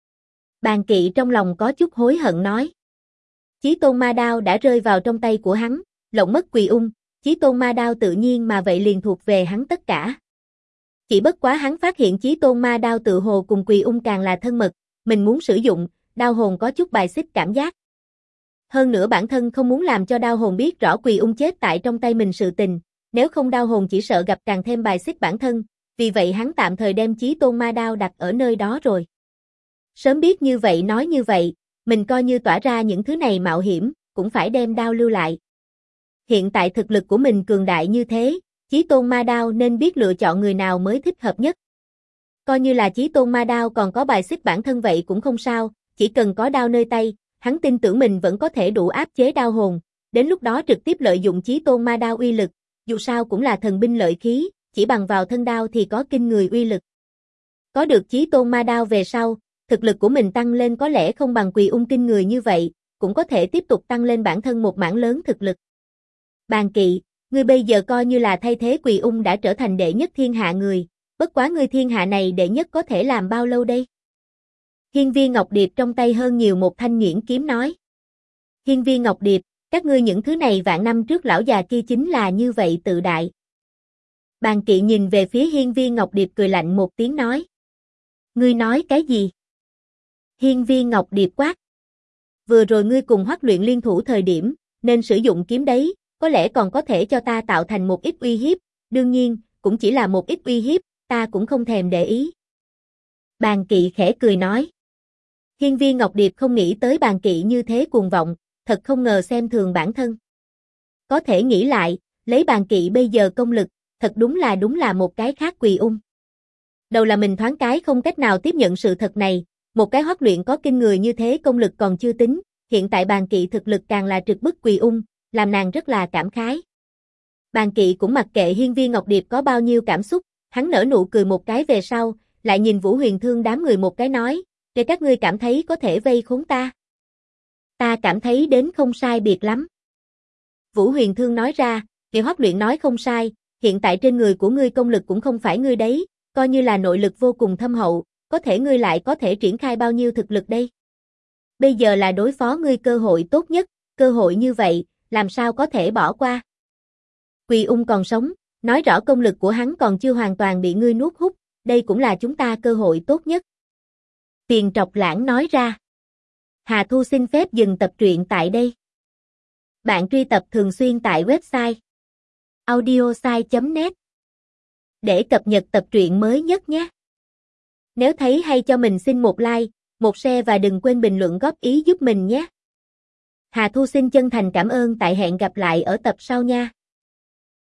Bàn Kỵ trong lòng có chút hối hận nói. Chí Tôn Ma Đao đã rơi vào trong tay của hắn, lộng mất Quỳ Ung, Chí Tôn Ma Đao tự nhiên mà vậy liền thuộc về hắn tất cả. Chỉ bất quá hắn phát hiện Chí Tôn Ma Đao tự hồ cùng Quỳ Ung càng là thân mật, mình muốn sử dụng, đao hồn có chút bài xích cảm giác. Hơn nữa bản thân không muốn làm cho đao hồn biết rõ Quỳ Ung chết tại trong tay mình sự tình, nếu không đao hồn chỉ sợ gặp càng thêm bài xích bản thân, vì vậy hắn tạm thời đem Chí Tôn Ma Đao đặt ở nơi đó rồi. Sớm biết như vậy nói như vậy, mình coi như tỏa ra những thứ này mạo hiểm, cũng phải đem đao lưu lại. Hiện tại thực lực của mình cường đại như thế, Chí Tôn Ma Đao nên biết lựa chọn người nào mới thích hợp nhất. Coi như là Chí Tôn Ma Đao còn có bài xích bản thân vậy cũng không sao, chỉ cần có đao nơi tay, hắn tin tưởng mình vẫn có thể đủ áp chế đao hồn, đến lúc đó trực tiếp lợi dụng Chí Tôn Ma Đao uy lực, dù sao cũng là thần binh lợi khí, chỉ bằng vào thân đao thì có kinh người uy lực. Có được Chí Tôn Ma Đao về sau, thực lực của mình tăng lên có lẽ không bằng Quỳ Ung kinh người như vậy, cũng có thể tiếp tục tăng lên bản thân một mảng lớn thực lực. Bàn Kỵ, ngươi bây giờ coi như là thay thế Quỳ Ung đã trở thành đệ nhất thiên hạ người, bất quá ngươi thiên hạ này đệ nhất có thể làm bao lâu đây? Hiên Viên Ngọc Điệp trong tay hơn nhiều một thanh nhuyễn kiếm nói. Hiên Viên Ngọc Điệp, các ngươi những thứ này vạn năm trước lão già kia chính là như vậy tự đại. Bàn Kỵ nhìn về phía Hiên Viên Ngọc Điệp cười lạnh một tiếng nói. Ngươi nói cái gì? Hiên Viên Ngọc Điệp quát. Vừa rồi ngươi cùng Hoắc Luyện liên thủ thời điểm, nên sử dụng kiếm đấy, có lẽ còn có thể cho ta tạo thành một ít uy hiếp, đương nhiên, cũng chỉ là một ít uy hiếp, ta cũng không thèm để ý. Bàn Kỵ khẽ cười nói. Hiên Viên Ngọc Điệp không nghĩ tới Bàn Kỵ như thế cuồng vọng, thật không ngờ xem thường bản thân. Có thể nghĩ lại, lấy Bàn Kỵ bây giờ công lực, thật đúng là một cái khác Quỳ Ung. Đầu là mình thoáng cái không cách nào tiếp nhận sự thật này, một cái Hoắc Luyện có kinh người như thế công lực còn chưa tính, hiện tại Bàn Kỵ thực lực càng là trực bức Quỳ Ung, làm nàng rất là cảm khái. Bàn Kỵ cũng mặc kệ Hiên Viên Ngọc Điệp có bao nhiêu cảm xúc, hắn nở nụ cười một cái về sau, lại nhìn Vũ Huyền Thương đám người một cái nói, để các ngươi cảm thấy có thể vây khốn ta. Ta cảm thấy đến không sai biệt lắm. Vũ Huyền Thương nói ra, Kỵ Hoắc Luyện nói không sai, hiện tại trên người của ngươi công lực cũng không phải ngươi đấy, coi như là nội lực vô cùng thâm hậu, có thể ngươi lại có thể triển khai bao nhiêu thực lực đây. Bây giờ là đối phó ngươi cơ hội tốt nhất, cơ hội như vậy, làm sao có thể bỏ qua. Quỳ Ung còn sống, nói rõ công lực của hắn còn chưa hoàn toàn bị ngươi nuốt hút, đây cũng là chúng ta cơ hội tốt nhất. Tiền Trọc Lãng nói ra. Hà Thu xin phép dừng tập truyện tại đây. Bạn truy tập thường xuyên tại website audiosai.net để cập nhật tập truyện mới nhất nhé. Nếu thấy hay cho mình xin một like, một share và đừng quên bình luận góp ý giúp mình nhé. Hà Thu xin chân thành cảm ơn, tại hẹn gặp lại ở tập sau nha.